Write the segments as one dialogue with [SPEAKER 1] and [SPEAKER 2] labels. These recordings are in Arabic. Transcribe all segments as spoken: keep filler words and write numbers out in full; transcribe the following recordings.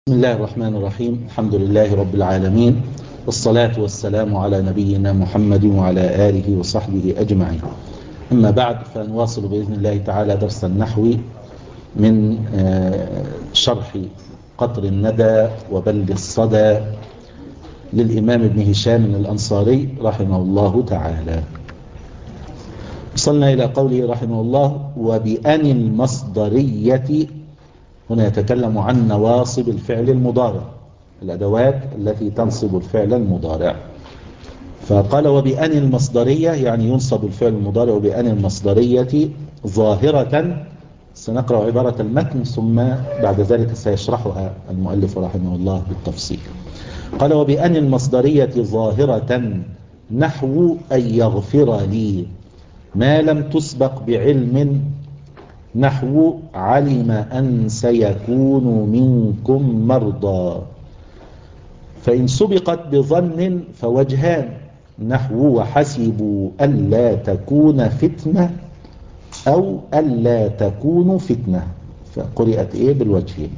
[SPEAKER 1] بسم الله الرحمن الرحيم. الحمد لله رب العالمين، والصلاة والسلام على نبينا محمد وعلى آله وصحبه أجمعين. أما بعد، فنواصل بإذن الله تعالى درس النحو من شرح قطر الندى وبلد الصدى للإمام ابن هشام الأنصاري رحمه الله تعالى. وصلنا إلى قوله رحمه الله: وبأن المصدرية. هنا يتكلم عن نواصب الفعل المضارع، الأدوات التي تنصب الفعل المضارع. فقال: وبأن المصدرية، يعني ينصب الفعل المضارع وبأن المصدرية ظاهرة. سنقرأ عبارة المتن ثم بعد ذلك سيشرحها المؤلف رحمه الله بالتفصيل. قال: وبأن المصدرية ظاهرة نحو أن يغفر لي ما لم تسبق بعلم، نحو علم أن سيكون منكم مرضى. فإن سبقت بظن فوجهان، نحو وحسبوا ألا تكون فتنة أو ألا تكون فتنة، فقرئت إيه بالوجهين.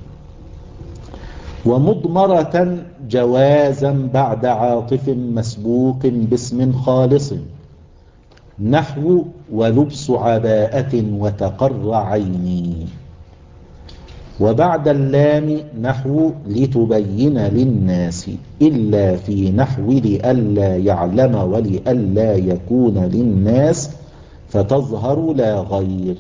[SPEAKER 1] ومضمرة جوازا بعد عاطف مسبوق باسم خالص، نحو ولبس عباءة وتقر عيني. وبعد اللام نحو لتبين للناس، إلا في نحو لئلا يعلم ولئلا يكون للناس فتظهر لا غير.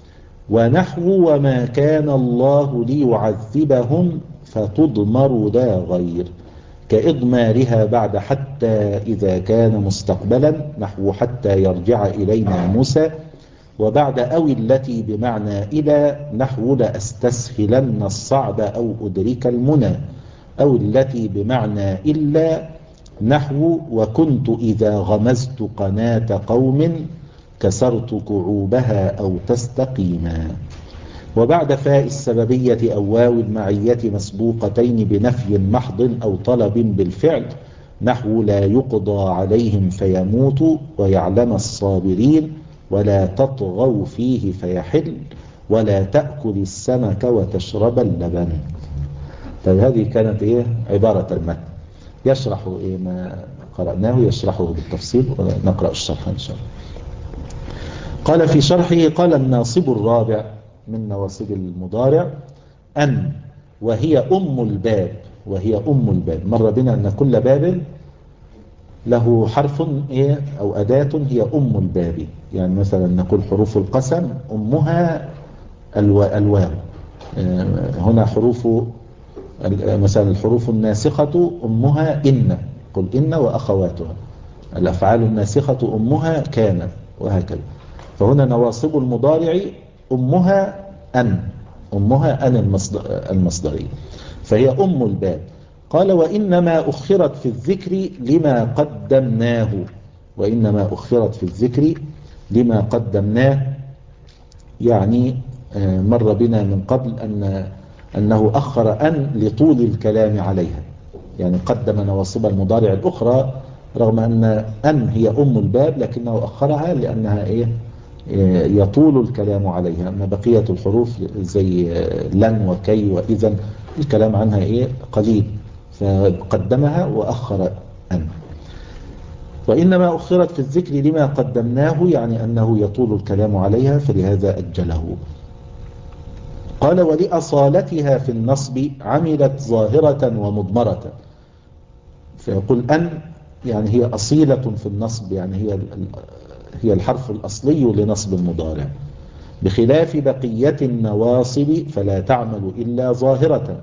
[SPEAKER 1] ونحو وما كان الله ليعذبهم فتضمر لا غير، كإضمارها بعد حتى إذا كان مستقبلا، نحو حتى يرجع إلينا موسى. وبعد أو التي بمعنى إلى، نحو لأستسهلن الصعب أو أدرك المنى. أو التي بمعنى إلا، نحو وكنت إذا غمزت قناة قوم كسرت كعوبها أو تستقيما. وبعد فاء السببية أو واو المعية مسبوقتين بنفي محض أو طلب بالفعل، نحو لا يقضى عليهم فيموتوا ويعلم الصابرين، ولا تطغوا فيه فيحل، ولا تأكل السمك وتشرب اللبن. طيب، هذه كانت إيه عبارة المتن، يشرح إيه ما قرأناه، يشرحه بالتفصيل ونقرأ الشرح إن شاء الله. قال في شرحه: قال: الناصب الرابع من نواصب المضارع أن، وهي أم الباب. وهي أم الباب، مر بنا أن كل باب له حرف إيه أو أداة هي أم الباب. يعني مثلا نقول حروف القسم أمها الو... الواو. هنا حروف مثلا الحروف الناسخة أمها إن، قل إن وأخواتها. الأفعال الناسخة أمها كان، وهكذا. فهنا نواصب المضارع أمها أن، أمها أن المصدرية، فهي أم الباب. قال: وإنما أخرت في الذكر لما قدمناه. وإنما أخرت في الذكر لما قدمناه، يعني مر بنا من قبل أن أنه أخر أن لطول الكلام عليها، يعني قدم نواصب المضارع الأخرى رغم أن أن هي أم الباب، لكنه أخرها لأنها إيه يطول الكلام عليها. أما بقية الحروف زي لن وكي وإذن الكلام عنها إيه قليل، فقدمها وأخر أن. وإنما أخرت في الذكر لما قدمناه، يعني أنه يطول الكلام عليها فلهذا أجله. قال: ولأصالتها في النصب عملت ظاهرة ومضمرة. فيقول أن يعني هي أصيلة في النصب، يعني هي هي الحرف الأصلي لنصب المضارع، بخلاف بقية النواصب فلا تعمل إلا ظاهرة.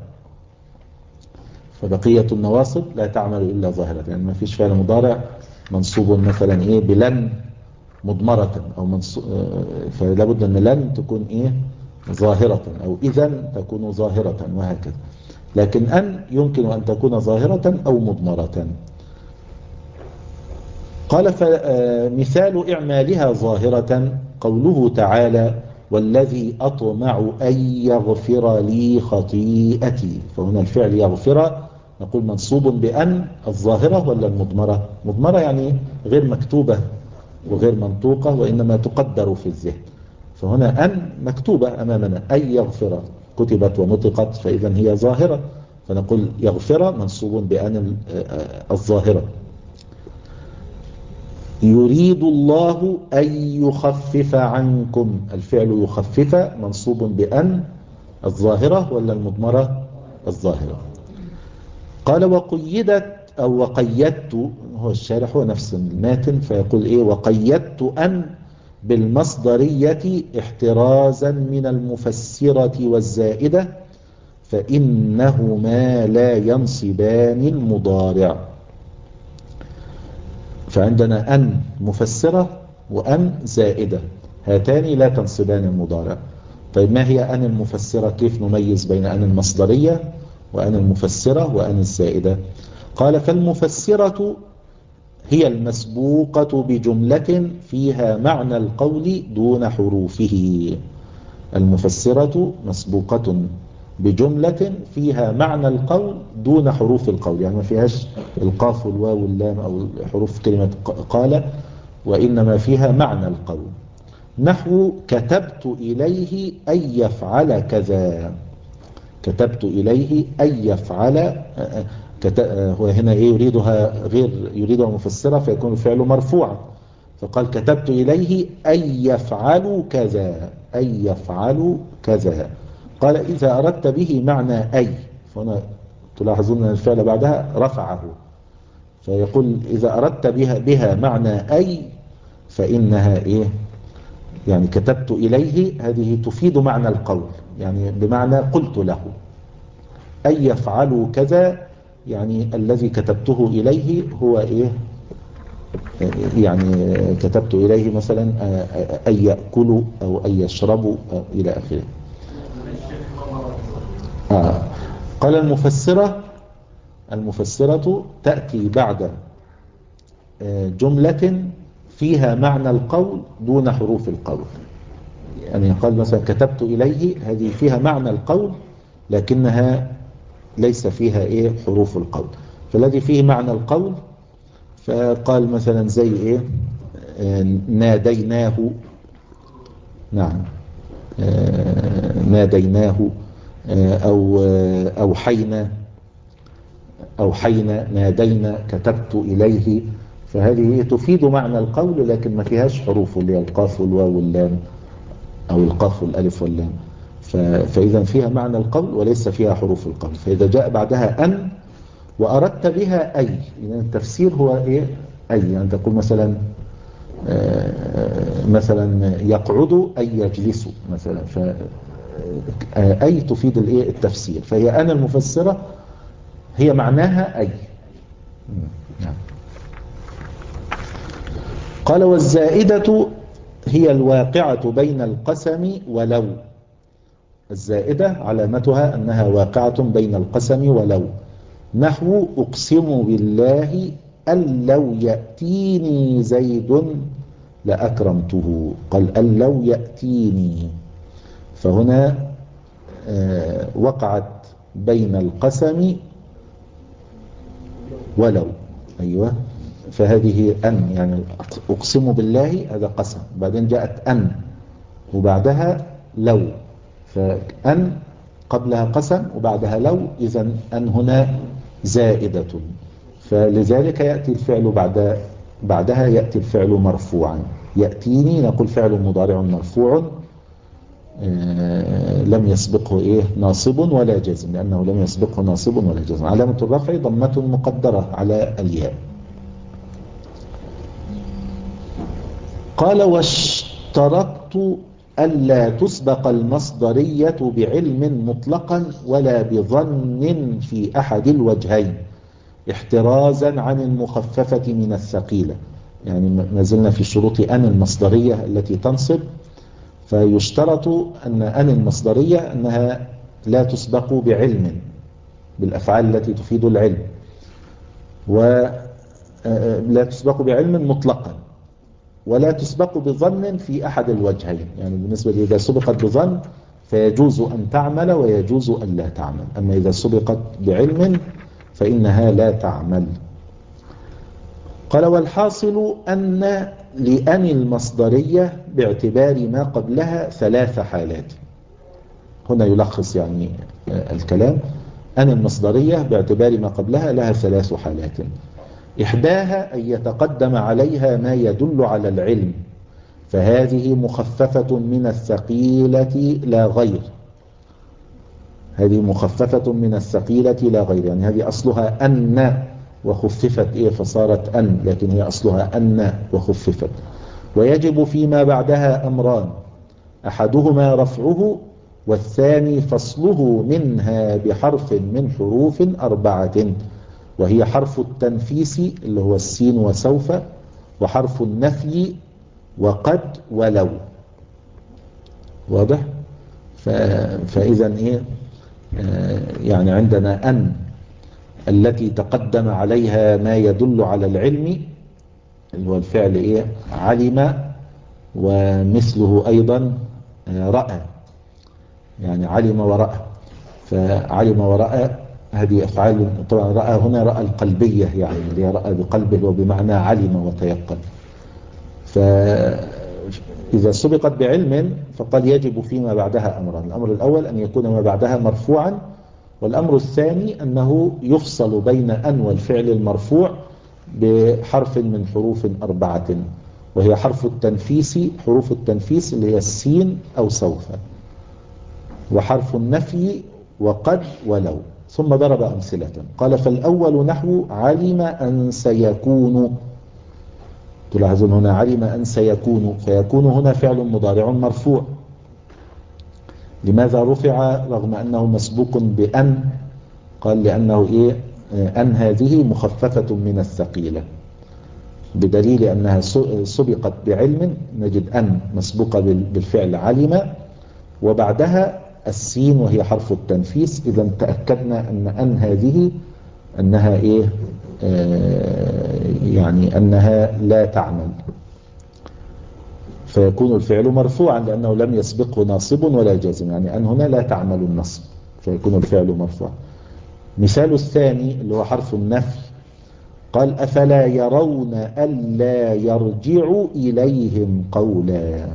[SPEAKER 1] فبقية النواصب لا تعمل إلا ظاهرة، يعني ما فيش فعل مضارع منصوب مثلا إيه بلن مضمرة أو منصوب، فلا بد أن لن تكون إيه ظاهرة، أو إذن تكون ظاهرة، وهكذا. لكن أن يمكن أن تكون ظاهرة أو مضمرة. قال: فمثال إعمالها ظاهرة قوله تعالى: والذي أطمع أن يغفر لي خطيئتي. فهنا الفعل يغفر نقول منصوب بأن الظاهرة ولا المضمرة؟ مضمرة يعني غير مكتوبة وغير منطوقة، وإنما تقدر في الذهن. فهنا أن مكتوبة أمامنا، أن يغفر كتبت ونطقت، فإذا هي ظاهرة. فنقول يغفر منصوب بأن الظاهرة. يريد الله أن يخفف عنكم، الفعل يخفف منصوب بأن الظاهرة ولا المضمرة؟ الظاهرة. قال وقيدت أو وقيدت، هو الشارح هو نفس الماتن فيقول إيه وقيدت أن بالمصدرية احترازا من المفسرة والزائدة فإنهما لا ينصبان المضارع. فعندنا أن مفسرة وأن زائدة، هاتان لا تنصبان المضارع. طيب ما هي أن المفسرة؟ كيف نميز بين أن المصدرية وأن المفسرة وأن الزائدة؟ قال فالمفسرة هي المسبوقة بجملة فيها معنى القول دون حروفه. المفسرة مسبوقة بجملة فيها معنى القول دون حروف القول، يعني ما فيهاش القاف والواو واللام أو حروف كلمة قال، وإنما فيها معنى القول. نحو كتبت إليه أن يفعل كذا، كتبت إليه أن يفعل، هو هنا إيه يريدها غير يريدها مفسرة فيكون الفعل مرفوعا، فقال كتبت إليه أن يفعلوا كذا، أن يفعلوا كذا. قال إذا أردت به معنى أي، فهنا تلاحظون أن الفعل بعدها رفعه، فيقول إذا أردت بها, بها معنى أي فإنها إيه يعني كتبت إليه هذه تفيد معنى القول، يعني بمعنى قلت له. أن يفعلوا كذا يعني الذي كتبته إليه هو إيه يعني كتبت إليه مثلا أن يأكلوا أو أن يشربوا أو إلى آخره. آه. قال المفسرة، المفسرة تأتي بعد جملة فيها معنى القول دون حروف القول. يعني قال مثلا كتبت إليه، هذه فيها معنى القول لكنها ليس فيها إيه حروف القول. فالذي فيه معنى القول فقال مثلا زي إيه ناديناه، نعم ناديناه، أو أوحينا، أوحينا نادينا كتبت إليه، فهذه تفيد معنى القول لكن ما فيهاش حروف اللي هي القاف والواو واللام أو القاف والألف واللام. فإذا فيها معنى القول وليس فيها حروف القول. فإذا جاء بعدها أن وأردت بها أي، يعني التفسير هو إيه أي، يعني تقول مثلا مثلا يقعد أي يجلس مثلا، فأي تفيد الإيه التفسير، فهي أنا المفسرة هي معناها أي. نعم. قال والزائدة هي الواقعة بين القسم ولو، الزائدة علامتها أنها واقعة بين القسم ولو. نحو أقسم بالله أن لو يأتيني زيد لأكرمته، قال أن لو يأتيني، فهنا آه وقعت بين القسم ولو. أيوة، فهذه أن يعني أقسم بالله هذا قسم، بعدين جاءت أن وبعدها لو، فأن قبلها قسم وبعدها لو، إذن أن هنا زائدة، فلذلك يأتي الفعل بعد بعدها يأتي الفعل مرفوعا. يأتيني نقول فعل مضارع مرفوع آه لم يسبقه إيه ناصب ولا جزم، لأنه لم يسبقه ناصب ولا جزم. علامة الرفع ضمة مقدرة على الياء. قال واشترطت ألا تسبق المصدرية بعلم مطلقا ولا بظن في أحد الوجهين احترازا عن المخففة من الثقيلة. يعني ما زلنا في شروط أن المصدرية التي تنصب، فيشترط أن أن المصدرية أنها لا تسبق بعلم بالأفعال التي تفيد العلم، ولا تسبق بعلم مطلقا، ولا تسبق بظن في أحد الوجهين. يعني بالنسبة لي إذا سبقت بظن فيجوز أن تعمل ويجوز أن لا تعمل، أما إذا سبقت بعلم فإنها لا تعمل. قال والحاصل أن لأن المصدرية باعتبار ما قبلها ثلاث حالات. هنا يلخص يعني الكلام، أن المصدرية باعتبار ما قبلها لها ثلاث حالات. إحداها أن يتقدم عليها ما يدل على العلم، فهذه مخففة من الثقيلة لا غير. هذه مخففة من الثقيلة لا غير، يعني هذه أصلها أن وخففت إيه فصارت أن، لكن هي أصلها أن وخففت. ويجب فيما بعدها أمران، أحدهما رفعه والثاني فصله منها بحرف من حروف أربعة، وهي حرف التنفيس اللي هو السين وسوف، وحرف النفي وقد ولو. واضح؟ فإذا إيه آه يعني عندنا أن التي تقدم عليها ما يدل على العلم اللي هو الفعل إيه علم، ومثله أيضا آه رأى، يعني علم ورأى. فعلم ورأى هذه أفعال، طبعا رأى هنا رأى القلبية، يعني اللي رأى بقلبه وبمعنى علم وتيقن. فإذا سبقت بعلم فقال يجب فيما بعدها أمران، الأمر الأول أن يكون ما بعدها مرفوعا، والأمر الثاني أنه يفصل بين أن والفعل المرفوع بحرف من حروف أربعة، وهي حرف التنفيس، حروف التنفيس اللي هي السين أو سوف، وحرف النفي وقد ولو. ثم ضرب أمثلة قال فالأول نحو علم أن سيكون. تلاحظون هنا علم أن سيكون، فيكون هنا فعل مضارع مرفوع. لماذا رفع رغم أنه مسبوق بأن؟ قال لأنه إيه أن هذه مخففة من الثقيلة، بدليل أنها سبقت بعلم، نجد أن مسبوقة بالفعل علم وبعدها السين وهي حرف التنفيس. إذا تأكدنا أن أن هذه أنها إيه آه يعني أنها لا تعمل، فيكون الفعل مرفوعا لأنه لم يسبقه ناصب ولا جازم، يعني أن هنا لا تعمل النصب، فيكون الفعل مرفوعا. مثال الثاني اللي هو حرف النفي، قال أفلا يرون ألا يرجع إليهم قولا،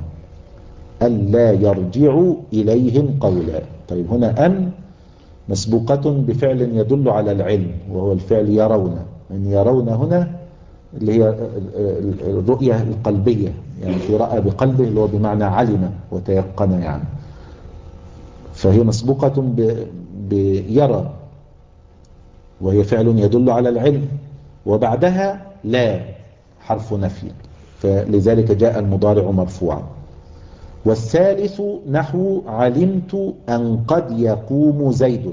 [SPEAKER 1] ألا يرجع إليهم قولا. طيب هنا أن مسبوقة بفعل يدل على العلم وهو الفعل يرون، أن يرون هنا اللي هي الرؤية القلبية، يعني في رأى بقلبه اللي هو بمعنى علم وتيقن يعني، فهي مسبوقة بيرى وهي فعل يدل على العلم، وبعدها لا حرف نفي، فلذلك جاء المضارع مرفوعا. والثالث نحو علمت أن قد يقوم زيد،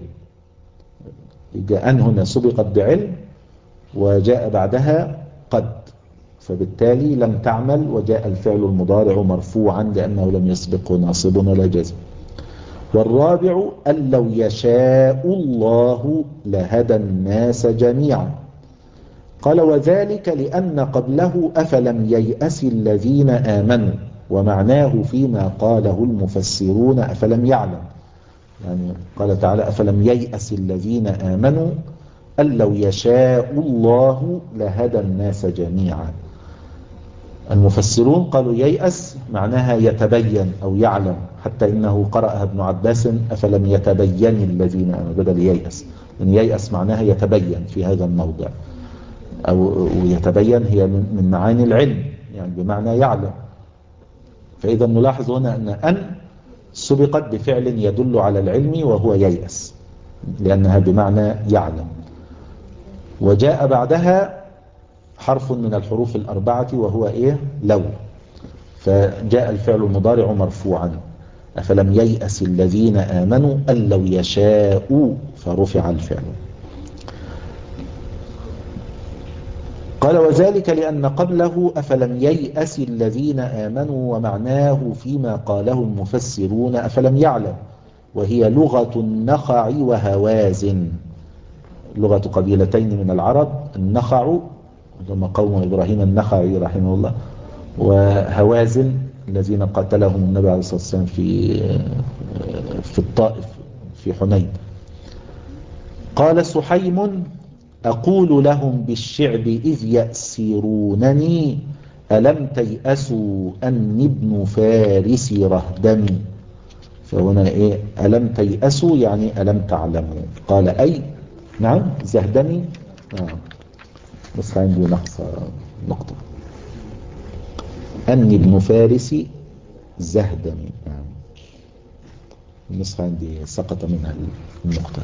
[SPEAKER 1] جاء أن هنا سبقت بعلم وجاء بعدها قد، فبالتالي لم تعمل وجاء الفعل المضارع مرفوعا لأنه لم يسبقه ناصب ولا جزم. والرابع أن لو يشاء الله لهدى الناس جميعا. قال وذلك لأن قبله أفلم ييأس الذين آمنوا، ومعناه فيما قاله المفسرون أفلم يعلم، يعني قال تعالى أفلم ييأس الذين آمنوا أن لو يشاء الله لهدى الناس جميعا. المفسرون قالوا ييأس معناها يتبين أو يعلم، حتى إنه قرأها ابن عباس أفلم يتبين الذين آمنوا بدل ييأس، لأن ييأس معناها يتبين في هذا الموضع، أو يتبين هي من معاني العلم يعني بمعنى يعلم. فإذا نلاحظ هنا أن أن سبقت بفعل يدل على العلم وهو ييأس لأنها بمعنى يعلم، وجاء بعدها حرف من الحروف الأربعة وهو إيه لو، فجاء الفعل المضارع مرفوعا أفلم ييأس الذين آمنوا أن لو يشاءوا فرفع الفعل. قال وذلك لأن قبله أفلم ييأس الذين آمنوا، ومعناه فيما قاله المفسرون أفلم يعلم، وهي لغة النخع وهوازن، لغة قبيلتين من العرب، النخع ثم قوم إبراهيم النخعي رحمه الله، وهوازن الذين قاتلهم النبي عليه الصلاة والسلام في في الطائف في حنين. قال سحيم أقول لهم بالشعب إذ يأسرونني ألم تيأسوا أن ابن فارس رهدمي. فهنا إيه ألم تيأسوا يعني ألم تعلموا. قال أي نعم زهدني آه. بس عندي نقص نقطة أني ابن فارس زهدني آه. النسخة عندي سقط منها النقطة.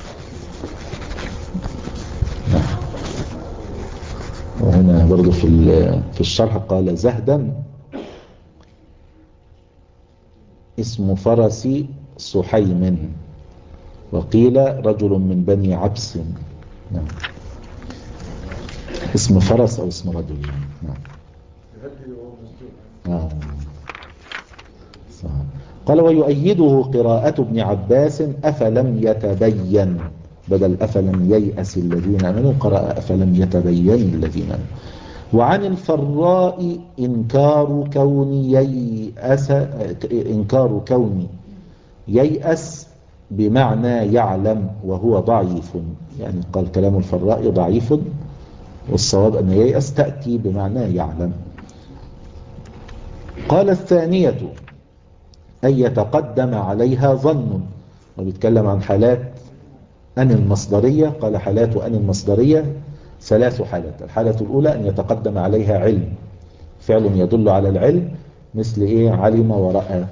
[SPEAKER 1] نعم. وهنا برضو في في الشرح قال زهدا اسم فرس سحيم وقيل رجل من بني عبس. نعم. اسم فرس أو اسم رجل. نعم. آه. قال ويؤيده قراءة ابن عباس أفلم يتبين بدل أفلم ييأس الذين آمنوا قرأ أفلم يتبين الذين آمنوا. وعن الفراء إنكار كون ييأس إنكار كون ييأس بمعنى يعلم وهو ضعيف يعني قال كلام الفراء ضعيف والصواب أن ييأس تأتي بمعنى يعلم. قال الثانية أن يتقدم عليها ظن وبيتكلم عن حالات أن المصدرية. قال حالات أن المصدرية ثلاث حالات. الحالة الأولى أن يتقدم عليها علم فعل يدل على العلم مثل إيه علم ورأى.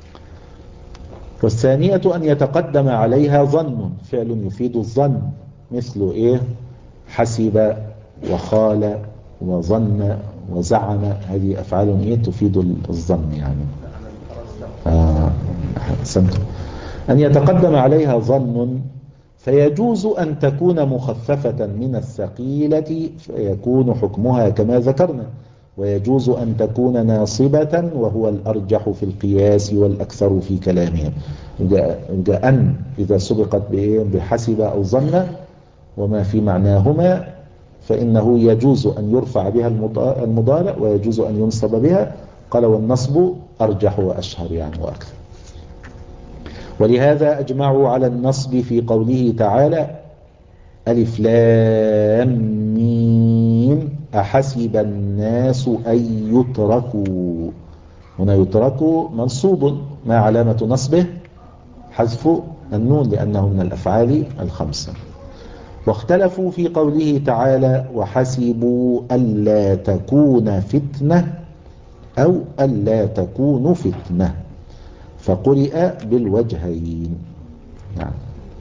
[SPEAKER 1] والثانية أن يتقدم عليها ظن فعل يفيد الظن مثل إيه حسب وخال وظن وزعم هذه أفعال إيه تفيد الظن يعني. آه أن يتقدم عليها ظن فيجوز أن تكون مخففة من الثقيلة فيكون حكمها كما ذكرنا ويجوز أن تكون ناصبة وهو الأرجح في القياس والأكثر في كلامهم. جاء أن إذا سبقت بحسب أو ظن وما في معناهما فإنه يجوز أن يرفع بها المضارع ويجوز أن ينصب بها. قال والنصب أرجح وأشهر يعني وأكثر. ولهذا أجمعوا على النصب في قوله تعالى ألف لام ميم أحسب الناس أن يتركوا. هنا يتركوا منصوب ما علامة نصبه حذف النون لأنه من الأفعال الخمسة. واختلفوا في قوله تعالى وحسبوا ألا تكون فتنة أو ألا تكون فتنة فقرئ بالوجهين. نعم.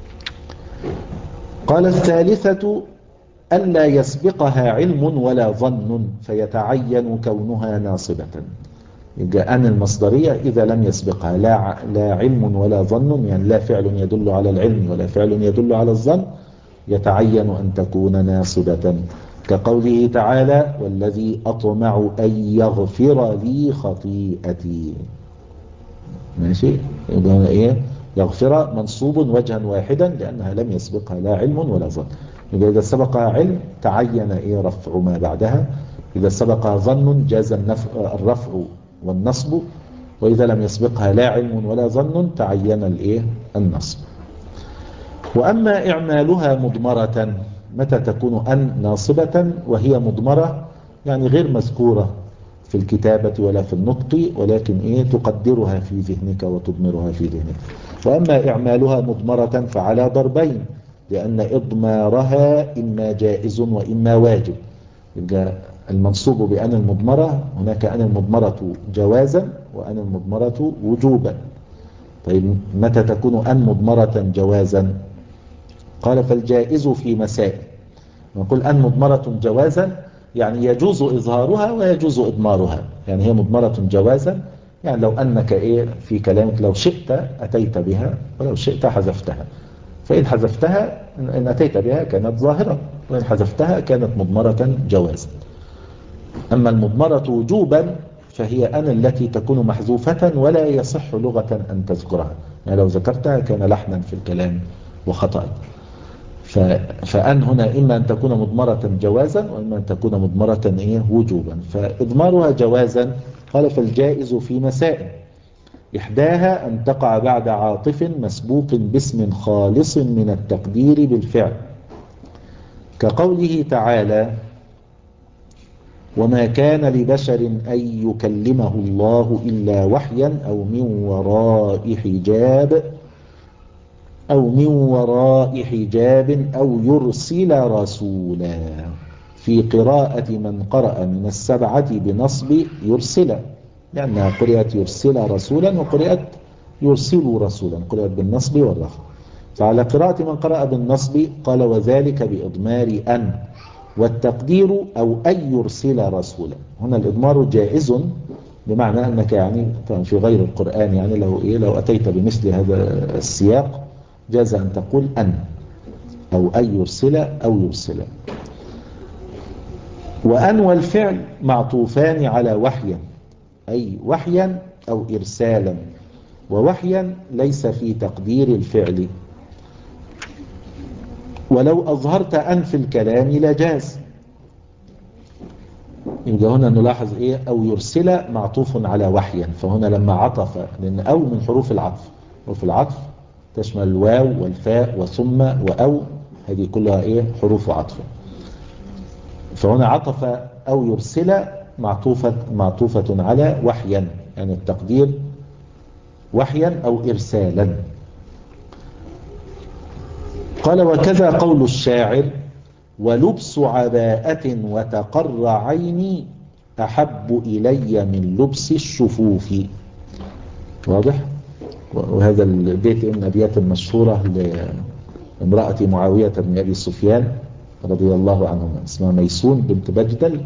[SPEAKER 1] قال الثالثة ألا يسبقها علم ولا ظن فيتعين كونها ناصبة. يبقى أن المصدرية إذا لم يسبقها لا, لا علم ولا ظن يعني لا فعل يدل على العلم ولا فعل يدل على الظن يتعين أن تكون ناصبة كقوله تعالى والذي أطمع أن يغفر لي خطيئتي. ماشي يبقى إيه يغفر منصوب وجها واحدا لأنها لم يسبقها لا علم ولا ظن. يبقى إذا سبقها علم تعين إيه رفع ما بعدها. إذا سبقها ظن جاز الرفع والنصب وإذا لم يسبقها لا علم ولا ظن تعين الإيه النصب. وأما إعمالها مضمرة متى تكون أن ناصبة وهي مضمرة يعني غير مذكورة في الكتابة ولا في النطق ولكن إيه تقدرها في ذهنك وتضمرها في ذهنك. وأما إعمالها مضمرة فعلى ضربين لأن إضمارها إما جائز وإما واجب. يبقى المنصوب بأن المضمرة هناك أن المضمرة جوازا وأن المضمرة وجوبا. طيب متى تكون أن مضمرة جوازا؟ قال فالجائز في مسائل. نقول أن مضمرة جوازا يعني يجوز إظهارها ويجوز إضمارها. يعني هي مضمرة جوازا يعني لو أنك إيه في كلامك لو شئت أتيت بها ولو شئت حذفتها. فإن حذفتها إن أتيت بها كانت ظاهرة وإن حذفتها كانت مضمرة جوازا. أما المضمرة وجوبا فهي أن التي تكون محذوفة ولا يصح لغة أن تذكرها. يعني لو ذكرتها كان لحنا في الكلام وخطأ. فأن هنا إما أن تكون مضمرة جوازا وإما أن تكون مضمرة إيه وجوبا. فإضمارها جوازا قال فالجائز في مسائل إحداها أن تقع بعد عاطف مسبوق باسم خالص من التقدير بالفعل كقوله تعالى وما كان لبشر أن يكلمه الله إلا وحيا أو من وراء حجاب أو من وراء حجاب أو يرسل رسولا. في قراءة من قرأ من السبعة بنصب يرسل، لأنها قرأت يرسل رسولا وقرأت يرسل رسولا، قرأت بالنصب والرفع. فعلى قراءة من قرأ بالنصب قال وذلك بإضمار أن، والتقدير أو أن يرسل رسولا. هنا الإضمار جائز، بمعنى أنك يعني في غير القرآن يعني لو إيه لو أتيت بمثل هذا السياق جاز أن تقول أن أو أن يرسل أو يرسل. وأن والفعل معطوفان على وحيا، أي وحيا أو إرسالا، ووحيا ليس في تقدير الفعل. ولو أظهرت أن في الكلام لجاز. يبقى هنا نلاحظ إيه أو يرسل معطوف على وحيا، فهنا لما عطف، لأن أو من حروف العطف، حروف العطف تشمل الواو والفاء وثم وأو، هذه كلها إيه حروف عطف. فهنا عطف أو يرسل معطوفة, معطوفة على وحيا، يعني التقدير وحيا أو إرسالا. قال وكذا قول الشاعر ولبس عباءة وتقر عيني أحب إلي من لبس الشفوف. واضح؟ وهذا البيت من أبيات المشهورة لامرأة معاوية بن أبي سفيان رضي الله عنهما، اسمها ميسون بنت بجدل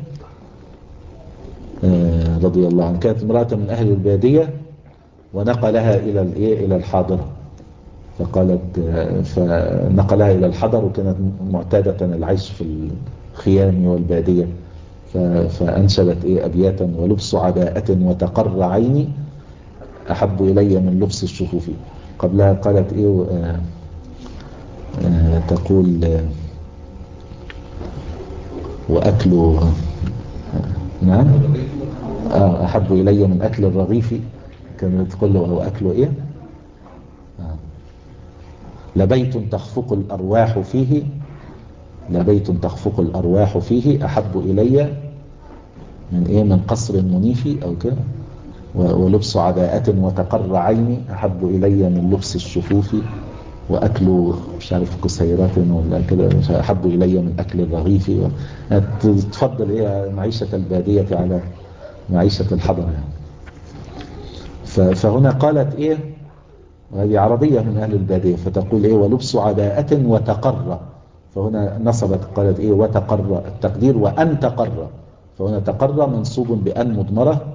[SPEAKER 1] رضي الله عنها. كانت امرأة من أهل البادية ونقلها إلى إلى الحاضرة، فقالت فنقلها إلى الحضر، وكانت معتادة العيش في الخيام والبادية، فأنشدت إيه أبياتا ولبس عباءة وتقر عيني أحب إلي من لبس الشفوف. قبلها قالت إيه آه آه تقول آه وأكل نعم آه أحب إلي من أكل الرغيف، كانت تقول له وأكل إيه آه لبيت تخفق الأرواح فيه، لبيت تخفق الأرواح فيه أحب إلي من إيه من قصر منيف أو كده. ولبس عباءة وتقر عيني أحب إلي من لبس الشفوف، وأكل مش عارف كسيرات ولا كده أحب إلي من أكل الرغيف. تفضل إيه معيشة البادية على معيشة الحضر يعني. فهنا قالت إيه، وهذه عربية من أهل البادية، فتقول إيه ولبس عباءة وتقر، فهنا نصبت قالت إيه وتقر التقدير وأن تقر، فهنا تقر منصوب بأن مضمرة،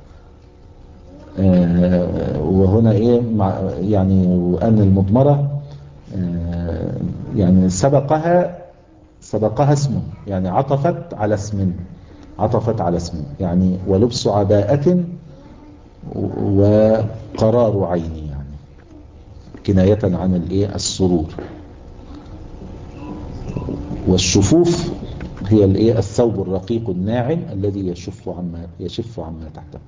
[SPEAKER 1] آه وهنا إيه يعني وأن المضمرة آه يعني سبقها سبقها اسم، يعني عطفت على اسم، عطفت على اسم يعني ولبس عباءة وقرار عيني، يعني كناية عن الايه السرور. والشفوف هي الايه الثوب الرقيق الناعم الذي يشف عما يشف عما تحته.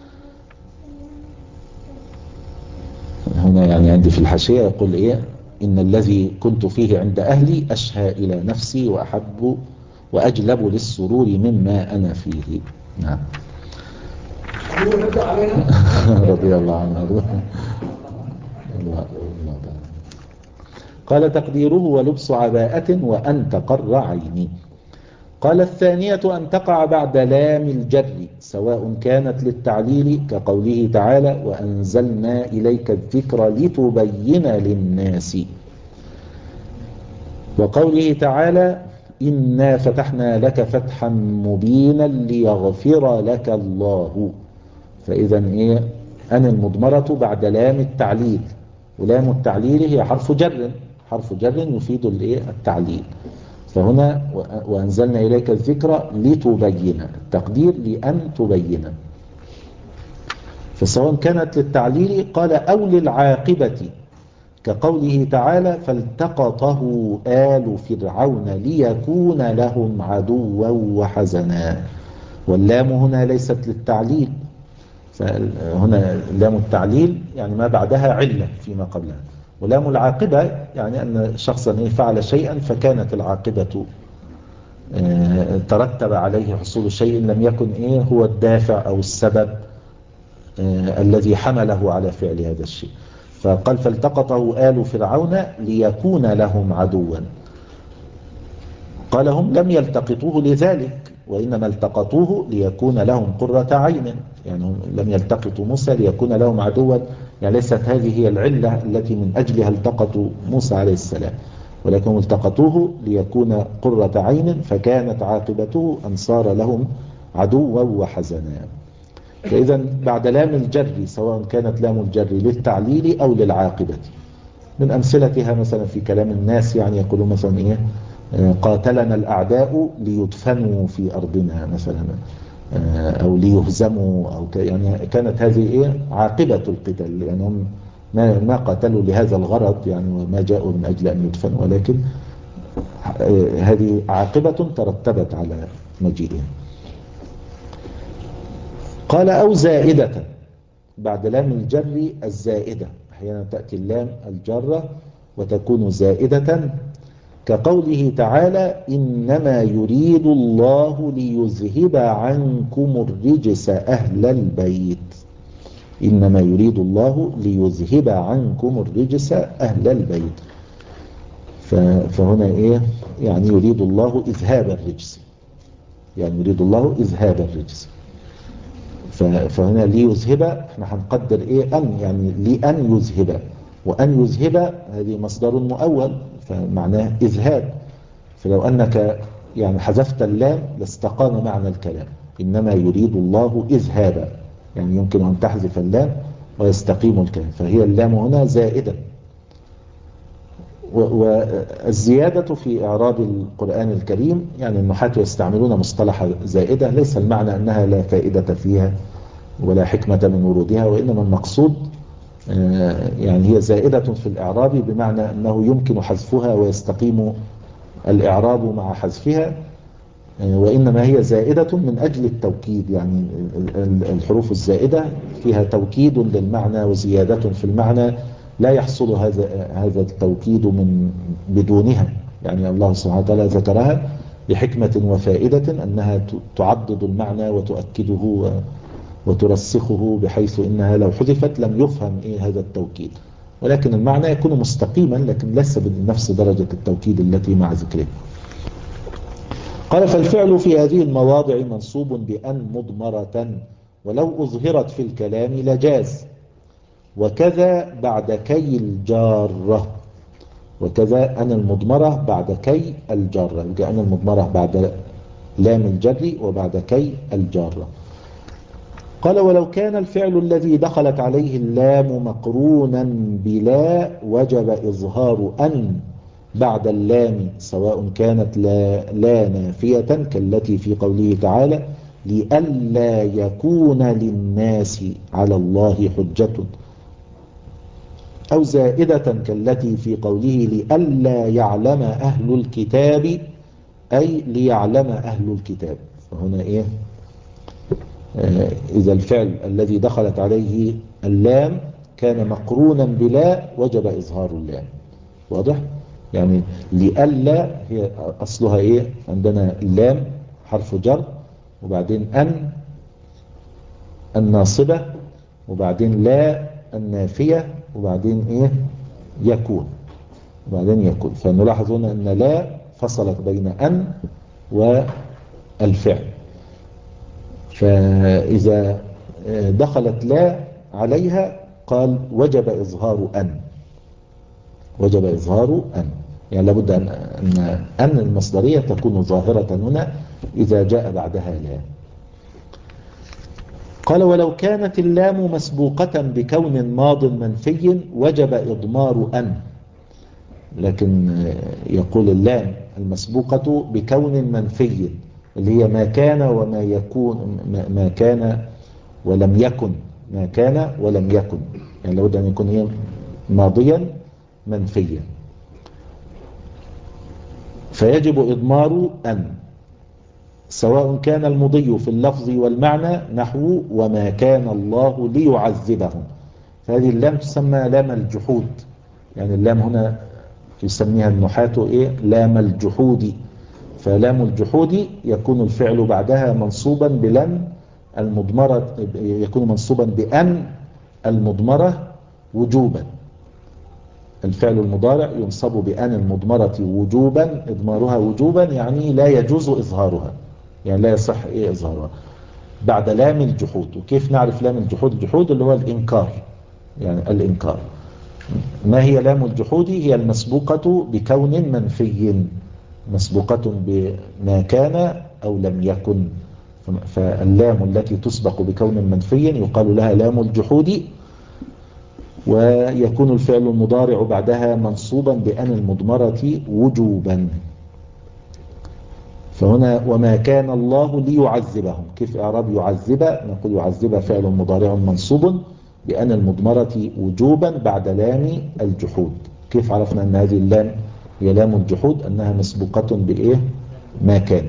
[SPEAKER 1] هنا يعني عندي في الحاشية يقول ايه ان الذي كنت فيه عند اهلي اشهى الى نفسي واحب واجلب للسرور مما انا فيه. نعم رضي الله عنه. الله الله. قال تقديره ولبس عباءة وأن تقر عيني. قال الثانية أن تقع بعد لام الجر سواء كانت للتعليل كقوله تعالى وأنزلنا إليك الذكر لتبين للناس، وقوله تعالى إنا فتحنا لك فتحا مبينا ليغفر لك الله. فإذا إيه أن المضمرة بعد لام التعليل، ولام التعليل هي حرف جر، حرف جر يفيد الايه التعليل. فهنا وأنزلنا إليك الذكر لتبين، التقدير لأن تبين. فسواء كانت للتعليل قال أو للعاقبة كقوله تعالى فالتقطه آل فرعون ليكون لهم عدوا وحزنا. واللام هنا ليست للتعليل، فهنا لام التعليل يعني ما بعدها علة فيما قبلها، ولام العاقبة يعني أن شخصا فعل شيئا فكانت العاقبة ترتب عليه حصول شيء لم يكن إيه هو الدافع أو السبب الذي حمله على فعل هذا الشيء. فقال فالتقطه آل فرعون ليكون لهم عدوا. قال هم لم يلتقطوه لذلك، وإنما التقطوه ليكون لهم قرة عين. يعني هم لم يلتقطوا موسى ليكون لهم عدوا، يعني ليست هذه هي العلة التي من أجلها التقطوا موسى عليه السلام، ولكن التقطوه ليكون قرة عين، فكانت عاقبته أن صار لهم عدوا وحزنا. فإذا بعد لام الجر سواء كانت لام الجر للتعليل أو للعاقبة، من أمثلتها مثلا في كلام الناس، يعني يقولون مثلا إيه قاتلنا الأعداء ليدفنوا في أرضنا مثلا، أو ليهزموا، أو يعني كانت هذه إيه عاقبة القتال، لأنهم يعني ما ما قاتلوا لهذا الغرض يعني، وما جاءوا من أجل أن يدفنوا، ولكن هذه عاقبة ترتبت على مجيئهم. قال أو زائدة، بعد لام الجر الزائدة، أحيانا تأتي اللام الجرة وتكون زائدة، كقوله تعالى إنما يريد الله ليذهب عنكم الرجس أهل البيت. إنما يريد الله ليذهب عنكم الرجس أهل البيت. فهنا إيه يعني يريد الله إذهاب الرجس، يعني يريد الله إذهاب الرجس. فهنا ليذهب احنا هنقدر إيه أن، يعني لأن يذهب، وأن يذهب هذه مصدر مؤول فمعناه إذهاب. فلو أنك يعني حذفت اللام لاستقام معنى الكلام. إنما يريد الله إذهابا، يعني يمكن أن تحذف اللام ويستقيم الكلام، فهي اللام هنا زائدة. والزيادة في إعراب القرآن الكريم، يعني النحاة يستعملون مصطلح زائدة، ليس المعنى أنها لا فائدة فيها ولا حكمة من ورودها، وإنما المقصود يعني هي زائدة في الإعراب بمعنى أنه يمكن حذفها ويستقيم الإعراب مع حذفها، وإنما هي زائدة من أجل التوكيد. يعني الحروف الزائدة فيها توكيد للمعنى وزيادة في المعنى، لا يحصل هذا هذا التوكيد من بدونها. يعني الله سبحانه وتعالى ذكرها بحكمة وفائدة أنها تعضد المعنى وتؤكده وترسخه، بحيث إنها لو حذفت لم يفهم إيه هذا التوكيد، ولكن المعنى يكون مستقيما، لكن ليس بنفس درجة التوكيد التي مع ذكره. قال فالفعل في هذه المواضع منصوب بأن مضمرة، ولو أظهرت في الكلام لجاز، وكذا بعد كي الجارة، وكذا أن المضمرة بعد كي الجارة، يبقى أن المضمرة بعد لام الجر وبعد كي الجارة. قال ولو كان الفعل الذي دخلت عليه اللام مقرونا بلا وجب إظهار أن بعد اللام، سواء كانت لا, لا نافية كالتي في قوله تعالى لئلا يكون للناس على الله حجة، أو زائدة كالتي في قوله لئلا يعلم أهل الكتاب، أي ليعلم أهل الكتاب. فهنا إيه آه إذا الفعل الذي دخلت عليه اللام كان مقرونا بلا وجب إظهار اللام. واضح؟ يعني لئلا هي أصلها إيه عندنا اللام حرف جر، وبعدين أن الناصبة، وبعدين لا النافية، وبعدين إيه يكون، وبعدين يكون. فنلاحظ هنا أن لا فصلت بين أن والفعل، فإذا دخلت لا عليها قال وجب إظهار أن، وجب إظهار أن، يعني لابد أن أن, أن المصدرية تكون ظاهرة هنا إذا جاء بعدها لا. قال ولو كانت اللام مسبوقة بكون ماض منفي وجب إضمار أن، لكن يقول اللام المسبوقة بكون منفي اللي هي ما كان وما يكون، ما كان ولم يكن، ما كان ولم يكن، يعني لابد أن يكون هي ماضيا منفيا، فيجب إضمار أن، سواء كان المضي في اللفظ والمعنى نحو وما كان الله ليعذبهم. فهذه اللام تسمى لام الجحود، يعني اللام هنا يسميها النحاة إيه لام الجحود، فلام الجحود يكون الفعل بعدها منصوبا بلن المضمرة، يكون منصوبا بأن المضمرة وجوبا. الفعل المضارع ينصب بأن المضمرة وجوبا، إضمارها وجوبا يعني لا يجوز إظهارها، يعني لا يصح إيه إظهارها بعد لام الجحود. وكيف نعرف لام الجحود؟ الجحود اللي هو الإنكار، يعني الإنكار. ما هي لام الجحود؟ هي المسبوقة بكون منفي، مسبوقة بما كان أو لم يكن. فاللام التي تسبق بكون منفي يقال لها لام الجحود، ويكون الفعل المضارع بعدها منصوبا بأن المضمرة وجوبا. فهنا وما كان الله ليعذبهم، كيف إعراب يعذب؟ نقول يعذب فعل مضارع منصوب بأن المضمرة وجوبا بعد لام الجحود. كيف عرفنا أن هذه اللام هي لام الجحود؟ أنها مسبوقة بإيه؟ ما كان.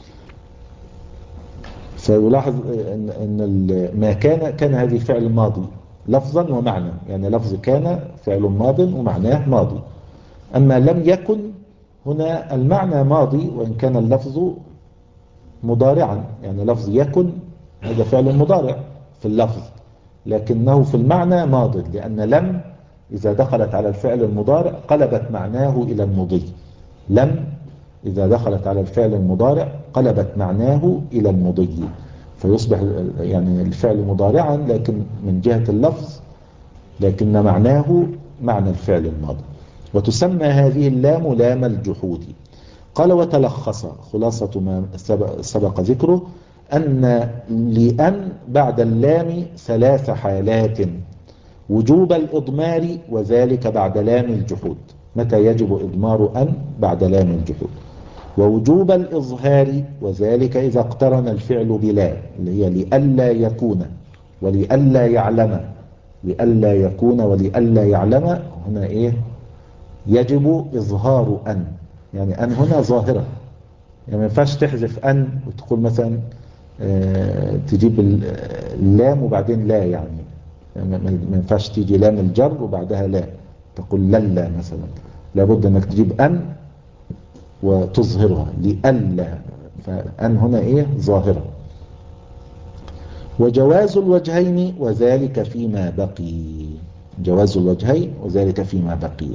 [SPEAKER 1] فيلاحظ أن, أن ما كان كان هذه فعل ماضي لفظا ومعنى، يعني لفظ كان فعل ماض ومعناه ماضي. أما لم يكن هنا المعنى ماضي وإن كان اللفظ مضارعا، يعني لفظ يكن هذا فعل مضارع في اللفظ لكنه في المعنى ماض، لأن لم إذا دخلت على الفعل المضارع قلبت معناه إلى المضي. لم إذا دخلت على الفعل المضارع قلبت معناه إلى المضي، فيصبح يعني الفعل مضارعا لكن من جهة اللفظ، لكن معناه معنى الفعل الماضي. وتسمى هذه اللام لام الجحود. قال وتلخص خلاصة ما سبق ذكره أن لأن بعد اللام ثلاث حالات: وجوب الإضمار وذلك بعد لام الجحود، متى يجب إضمار أن؟ بعد لام الجحود. ووجوب الإظهار وذلك إذا اقترن الفعل بلا، اللي هي لئلا يكون ولئلا يعلم. لئلا يكون ولئلا يعلم هنا إيه؟ يجب إظهار أن، يعني أن هنا ظاهرة، يعني ما ينفعش تحذف أن وتقول مثلا اه تجيب اللام وبعدين لا، يعني ما ينفعش تيجي لام الجر وبعدها لا تقول للا مثلا، لابد أنك تجيب أن وتظهرها لئلا، فأن هنا إيه؟ ظاهرة. وجواز الوجهين وذلك فيما بقي، جواز الوجهين وذلك فيما بقي.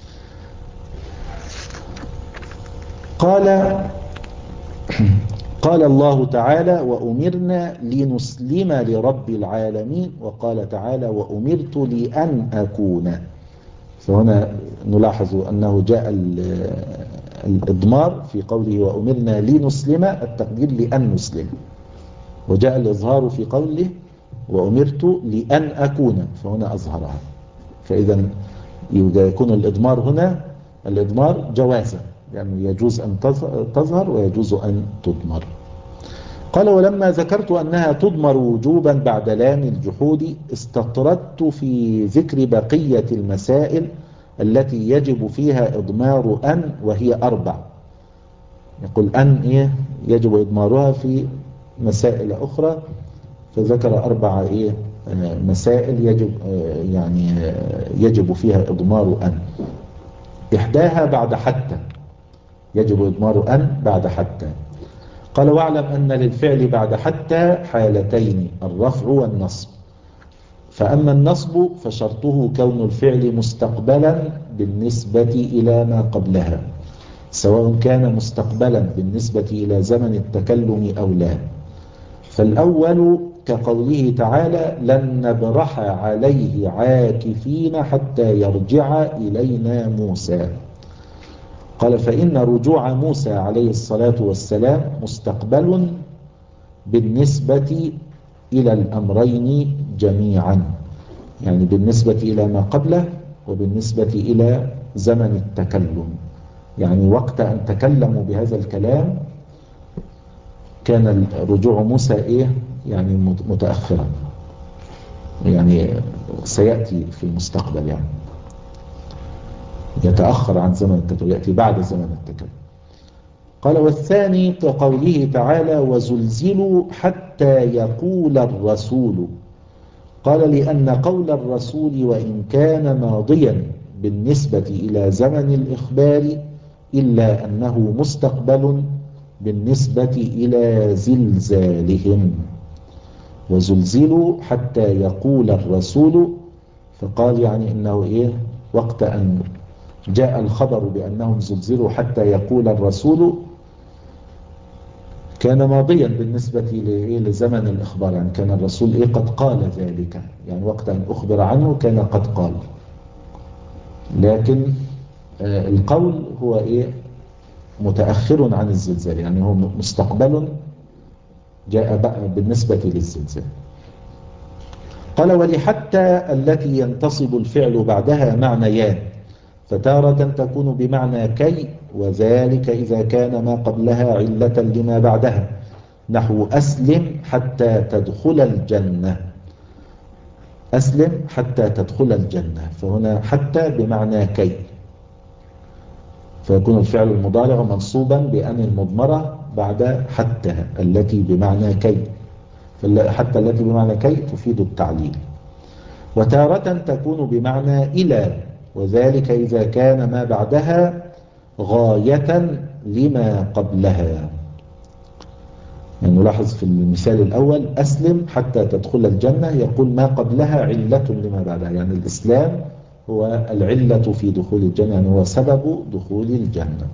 [SPEAKER 1] قال قال الله تعالى وأمرنا لنسلم لرب العالمين، وقال تعالى وأمرت لأن أكون. فهنا نلاحظ أنه جاء الإضمار في قوله وأمرنا لنسلم، التقدير لأن نسلم، وجاء الإظهار في قوله وأمرت لأن أكون، فهنا أظهرها. فإذا يكون الإضمار هنا الإضمار جوازا، يعني يجوز أن تظهر ويجوز أن تضمر. قال ولما ذكرت أنها تضمر وجوبا بعد لام الجحود استطردت في ذكر بقية المسائل التي يجب فيها إضمار أن، وهي أربع. يقول أن إيه؟ يجب إضمارها في مسائل أخرى، فذكر أربع إيه؟ مسائل يجب يعني يجب فيها إضمار أن. إحداها بعد حتى، يجب إضمار أن بعد حتى. قال واعلم أن للفعل بعد حتى حالتين: الرفع والنصب. فأما النصب فشرطه كون الفعل مستقبلا بالنسبة إلى ما قبلها، سواء كان مستقبلا بالنسبة إلى زمن التكلم أو لا. فالأول كقوله تعالى لن نبرح عليه عاكفين حتى يرجع إلينا موسى. قال فإن رجوع موسى عليه الصلاة والسلام مستقبل بالنسبة إلى الأمرين جميعا، يعني بالنسبة إلى ما قبله وبالنسبة إلى زمن التكلم. يعني وقت أن تكلموا بهذا الكلام كان رجوع موسى إيه؟ يعني متأخرا، يعني سيأتي في المستقبل، يعني يتأخر عن زمن التكلم، يأتي بعد زمن التكلم. قال والثاني كقوله تعالى وزلزلوا حتى يقول الرسول. قال لأن قول الرسول وإن كان ماضيا بالنسبة إلى زمن الإخبار إلا أنه مستقبل بالنسبة إلى زلزالهم. وزلزلوا حتى يقول الرسول، فقال يعني إنه إيه وقت أن جاء الخبر بأنهم زلزلوا حتى يقول الرسول كان ماضيا بالنسبة لزمن الإخبار، يعني كان الرسول إيه قد قال ذلك، يعني وقت أن أخبر عنه كان قد قال. لكن آه القول هو إيه متأخر عن الزلزال، يعني هو مستقبل جاء بقى بالنسبة للزلزال. قال ولحتى التي ينتصب الفعل بعدها معنيان، فتارة تكون بمعنى كي، وذلك إذا كان ما قبلها علة لما بعدها، نحو أسلم حتى تدخل الجنة. أسلم حتى تدخل الجنة، فهنا حتى بمعنى كي، فيكون الفعل المضارع منصوبا بأن المضمرة بعد حتى التي بمعنى كي، حتى التي بمعنى كي تفيد التعليل. وتارة تكون بمعنى إلى، وذلك إذا كان ما بعدها غاية لما قبلها. يعني نلاحظ في المثال الأول أسلم حتى تدخل الجنة، يقول ما قبلها علة لما بعدها، يعني الإسلام هو العلة في دخول الجنة، يعني هو سبب دخول الجنة.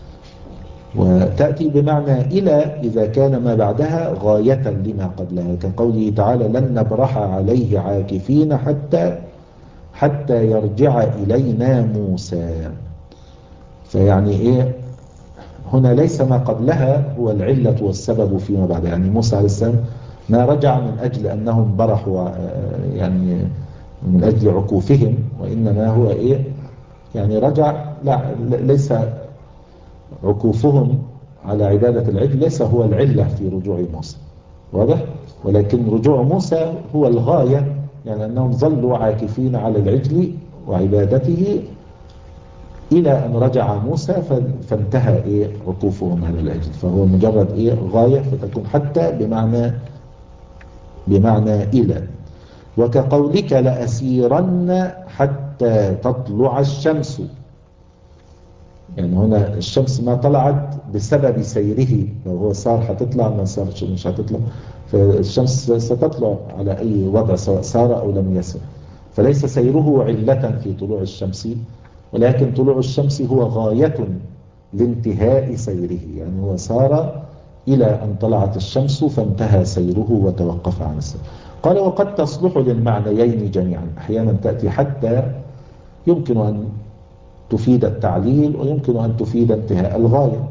[SPEAKER 1] وتأتي بمعنى إلى إذا كان ما بعدها غاية لما قبلها، كقوله تعالى لن نبرح عليه عاكفين حتى حتى يرجع إلينا موسى. فيعني إيه هنا ليس ما قبلها هو العلة والسبب فيما بعد، يعني موسى عليه السلام ما رجع من أجل أنهم برحوا يعني من أجل عكوفهم، وإنما هو إيه يعني رجع لا ليس عكوفهم على عبادة العجل ليس هو العلة في رجوع موسى، واضح؟ ولكن رجوع موسى هو الغاية، يعني أنهم ظلوا عاكفين على العجل وعبادته إلى أن رجع موسى فانتهى إيه عكوفهم على العجل، فهو مجرد إيه غاية، فتكون حتى بمعنى بمعنى إلى. وكقولك لأسيرن حتى تطلع الشمس، يعني هنا الشمس ما طلعت بسبب سيره، لو هو صار هتطلع ما صارش مش هتطلع، فالشمس ستطلع على أي وضع سواء سار أو لم يسر، فليس سيره علة في طلوع الشمس، ولكن طلوع الشمس هو غاية لانتهاء سيره، يعني هو سار إلى أن طلعت الشمس فانتهى سيره وتوقف عن السير. قال وقد تصلح للمعنيين جميعا، أحيانا تأتي حتى يمكن أن تفيد التعليل ويمكن أن تفيد انتهاء الغاية،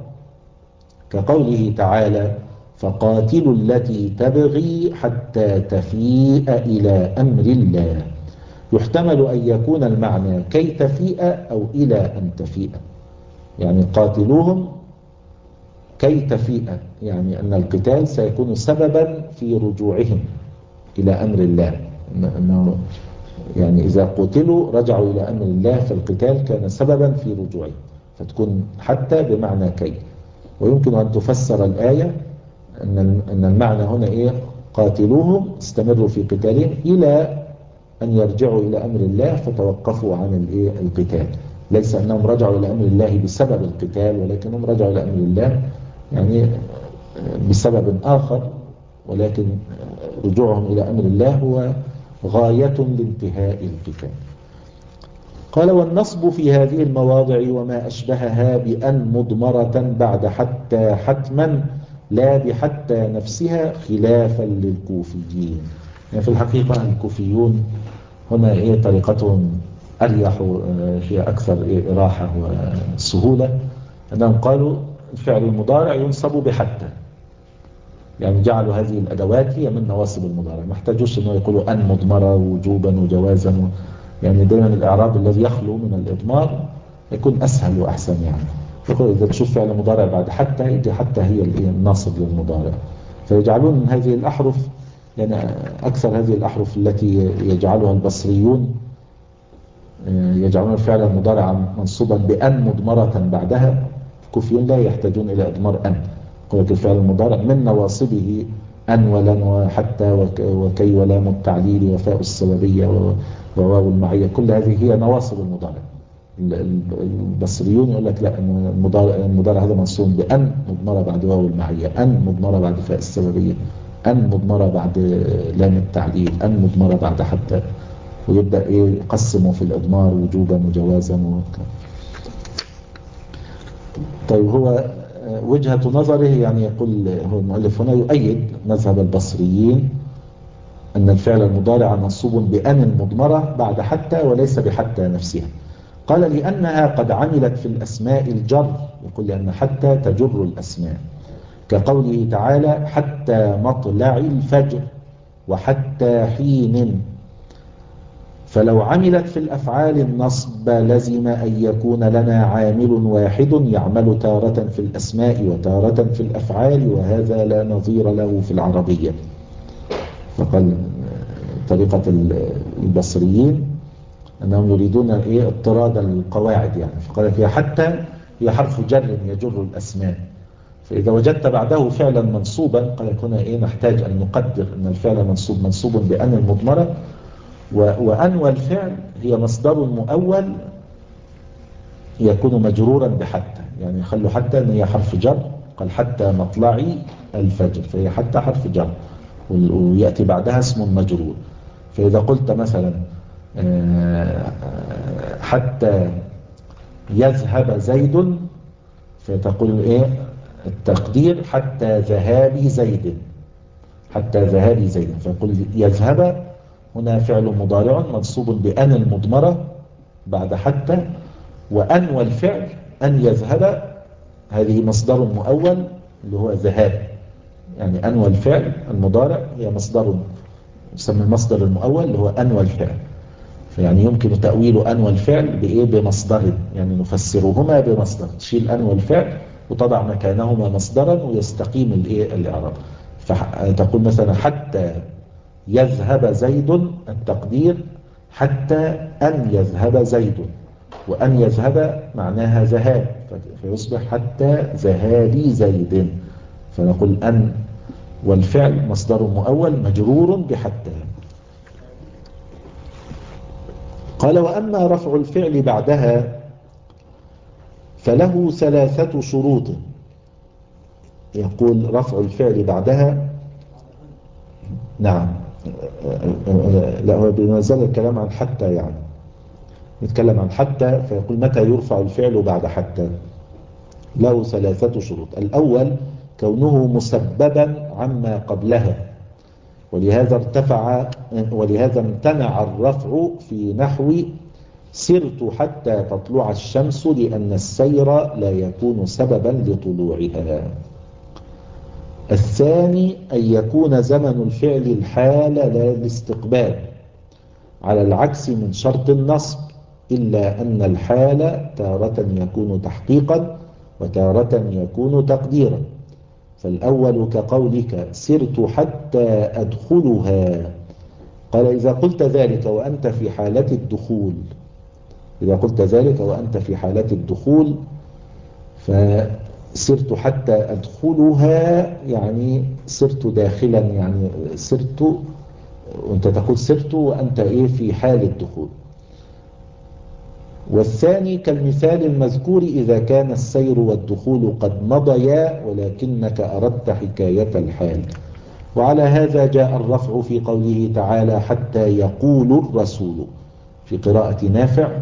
[SPEAKER 1] كقوله تعالى فقاتلوا التي تبغي حتى تفيء إلى أمر الله. يحتمل أن يكون المعنى كي تفيء أو إلى أن تفيء، يعني قاتلوهم كي تفيء، يعني أن القتال سيكون سببا في رجوعهم إلى أمر الله، أنه يعني إذا قتلوا رجعوا إلى أمر الله، فالقتال كان سببا في رجوعهم، فتكون حتى بمعنى كي. ويمكن أن تفسر الآية أن أن المعنى هنا إيه قاتلوهم استمروا في قتالهم إلى أن يرجعوا إلى أمر الله فتوقفوا عن الإيه القتال، ليس أنهم رجعوا إلى أمر الله بسبب القتال، ولكنهم رجعوا إلى أمر الله يعني بسبب آخر، ولكن رجوعهم إلى أمر الله هو غاية لانتهاء القتال. قال والنصب في هذه المواضع وما أشبهها بأن مضمرة بعد حتى حتما لا بحتى نفسها خلافا للكوفيين. يعني في الحقيقة الكوفيون هنا إيه طريقتهم أريح في أكثر إيه إراحة وسهولة، أنهم قالوا الفعل المضارع ينصب بحتى، يعني جعلوا هذه الأدوات هي من نواصب المضارع، ما احتاجوش أنه يقولوا أن مضمرة وجوبا وجوازا، يعني دائما الإعراب الذي يخلو من الإضمار يكون أسهل وأحسن، يعني يقول إذا تشوف فعل مضارع بعد حتى يجي حتى هي الناصب للمضارع، فيجعلون هذه الأحرف يعني أكثر هذه الأحرف التي يجعلها البصريون يجعلون الفعل المضارع منصوبا بأن مضمرة بعدها، الكوفيون لا يحتاجون إلى إضمار أن، يقول لك الفعل المضارع من نواصبه أن ولن وحتى وكي ولام التعليل وفاء السببية وواو المعية، كل هذه هي نواصب المضارع، البصريون يقول لك لا، المضارع, المضارع هذا منصوب بأن مضمرة بعد واو المعية، أن مضمرة بعد فاء السببية، أن مضمرة بعد لام التعليل، أن مضمرة بعد حتى، ويبدأ إيه يقسمه في الإضمار وجوبا وجوازا وكذا. طيب هو وجهة نظره يعني يقول هو المؤلف هنا يؤيد مذهب البصريين أن الفعل المضارع منصوب بأن المضمرة بعد حتى وليس بحتى نفسها. قال لأنها قد عملت في الأسماء الجر، يقول لأن حتى تجر الأسماء، كقوله تعالى حتى مطلع الفجر وحتى حين. فلو عملت في الأفعال النصب لزم أن يكون لنا عامل واحد يعمل تارة في الأسماء وتارة في الأفعال، وهذا لا نظير له في العربية. فقال طريقة البصريين أنهم يريدون إيه اضطراد القواعد يعني، فقال هي حتى هي حرف جر يجر الأسماء، فإذا وجدت بعده فعلا منصوبا قال هنا إيه نحتاج أن نقدر أن الفعل منصوب منصوب بأن المضمرة، وأن والفعل هي مصدر مؤول يكون مجرورا بحتى، يعني خلوا حتى أن هي حرف جر، قال حتى مطلعي الفجر فهي حتى حرف جر ويأتي بعدها اسم مجرور. فإذا قلت مثلا حتى يذهب زيد فتقول إيه التقدير حتى ذهاب زيد، حتى ذهاب زيد، فيقول يذهب هنا فعل مضارع منصوب بأن المضمرة بعد حتى، وأن والفعل أن يذهب هذه مصدر مؤول اللي هو ذهاب، يعني أن والفعل المضارع هي مصدر يسمى المصدر المؤول اللي هو أن والفعل، فيعني يمكن تأويل أن والفعل بإيه بمصدر، يعني نفسرهما بمصدر، تشيل أن والفعل وتضع مكانهما مصدرا ويستقيم الإيه الإعراب. فتقول مثلا حتى يذهب زيد التقدير حتى أن يذهب زيد، وأن يذهب معناها ذهاب فيصبح حتى ذهاب زيد، فنقول أن والفعل مصدر مؤول مجرور بحتى. قال وأما رفع الفعل بعدها فله ثلاثة شروط. يقول رفع الفعل بعدها، نعم لا هو بنزل الكلام عن حتى، يعني نتكلم عن حتى، فيقول متى يرفع الفعل بعد حتى؟ له ثلاثة شروط. الأول كونه مسببا عما قبلها، ولهذا ارتفع ولهذا امتنع الرفع في نحو سرت حتى تطلع الشمس لأن السير لا يكون سببا لطلوعها. الثاني أن يكون زمن الفعل الحال لا الاستقبال، على العكس من شرط النصب، إلا أن الحال تارة يكون تحقيقا وتارة يكون تقديرا. فالأول كقولك سرت حتى أدخلها، قال إذا قلت ذلك وأنت في حالة الدخول، إذا قلت ذلك وأنت في حالة الدخول فسرت حتى أدخلها يعني سرت داخلا، يعني سرت وأنت تقول سرت وأنت إيه في حال الدخول. والثاني كالمثال المذكور إذا كان السير والدخول قد مضيا ولكنك أردت حكاية الحال. وعلى هذا جاء الرفع في قوله تعالى حتى يقول الرسول، في قراءة نافع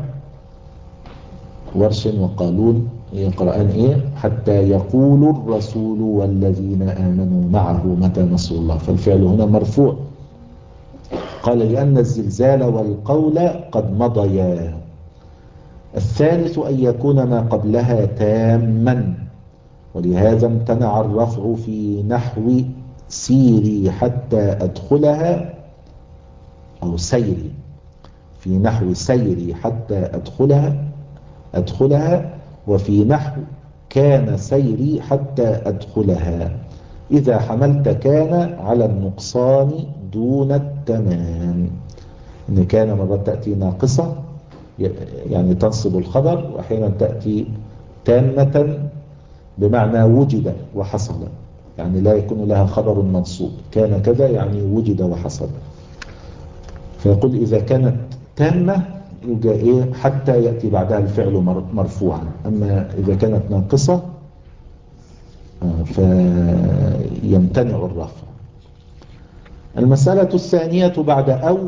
[SPEAKER 1] ورش وقالون يقرأان إيه حتى يقول الرسول والذين آمنوا معه متى نصر الله، فالفعل هنا مرفوع. قال لأن الزلزال والقول قد مضيا. الثالث أن يكون ما قبلها تاما، ولهذا امتنع الرفع في نحو سيري حتى أدخلها، أو سيري في نحو سيري حتى أدخلها أدخلها وفي نحو كان سيري حتى أدخلها، إذا حملت كان على النقصان دون التمام. إن كان مرات تأتي ناقصة يعني تنصب الخبر، وأحيانا تأتي تامة بمعنى وجد وحصل، يعني لا يكون لها خبر منصوب، كان كذا يعني وجد وحصل. فيقول إذا كانت تامة يبقى إيه حتى يأتي بعدها الفعل مرفوعا. أما إذا كانت ناقصة فيمتنع الرفع. المسألة الثانية بعد أو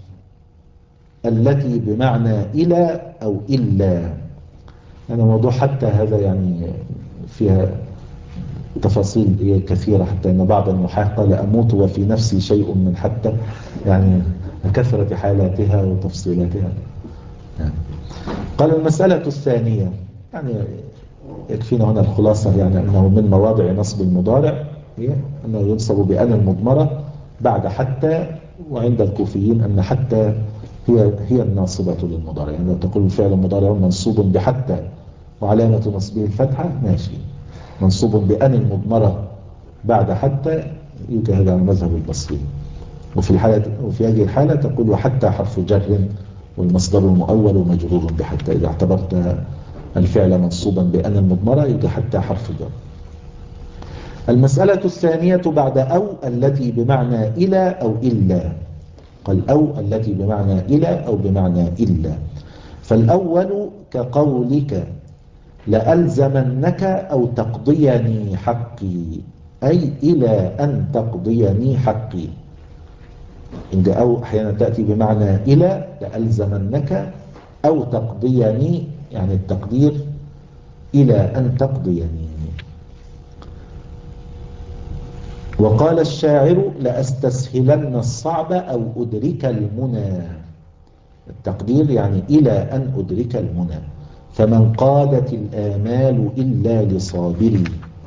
[SPEAKER 1] التي بمعنى إلى أو إلا. أنا موضوع حتى هذا يعني فيها تفاصيل كثيرة، حتى أن بعض النحاة قال أموت وفي نفسي شيء من حتى، يعني كثرة حالاتها وتفصيلاتها. يعني قال المسألة الثانية، يعني يكفينا هنا الخلاصة، يعني أنه من مواضع نصب المضارع هي أنه ينصب بأن المضمرة بعد حتى، وعند الكوفيين أن حتى هي هي الناصبة للمضارع. يعني لو تقول الفعل المضارع منصوب بحتى وعلامة نصبه الفتحة ماشي، منصوب بأن المضمرة بعد حتى يوجد هذا المذهب البصري. وفي الحالة وفي هذه الحالة تقول وحتى حرف جر والمصدر المؤول مجرور بحتى. إذا اعتبرت الفعل منصوبا بأن المضمرة يوجد حتى حرف جر. المسألة الثانية بعد أو التي بمعنى إلى أو إلا. قال أو التي بمعنى إلى أو بمعنى إلا. فالأول كقولك لألزمنك أو تقضيني حقي، أي إلى أن تقضيني حقي. إن أو أحيانا تأتي بمعنى إلى لألزمنك أو تقضيني، يعني التقدير إلى أن تقضيني. وقال الشاعر لأستسهلن الصعب أو أدرك المنى. التقدير يعني إلى أن أدرك المنى. فمن قادت الآمال إلا لصابري.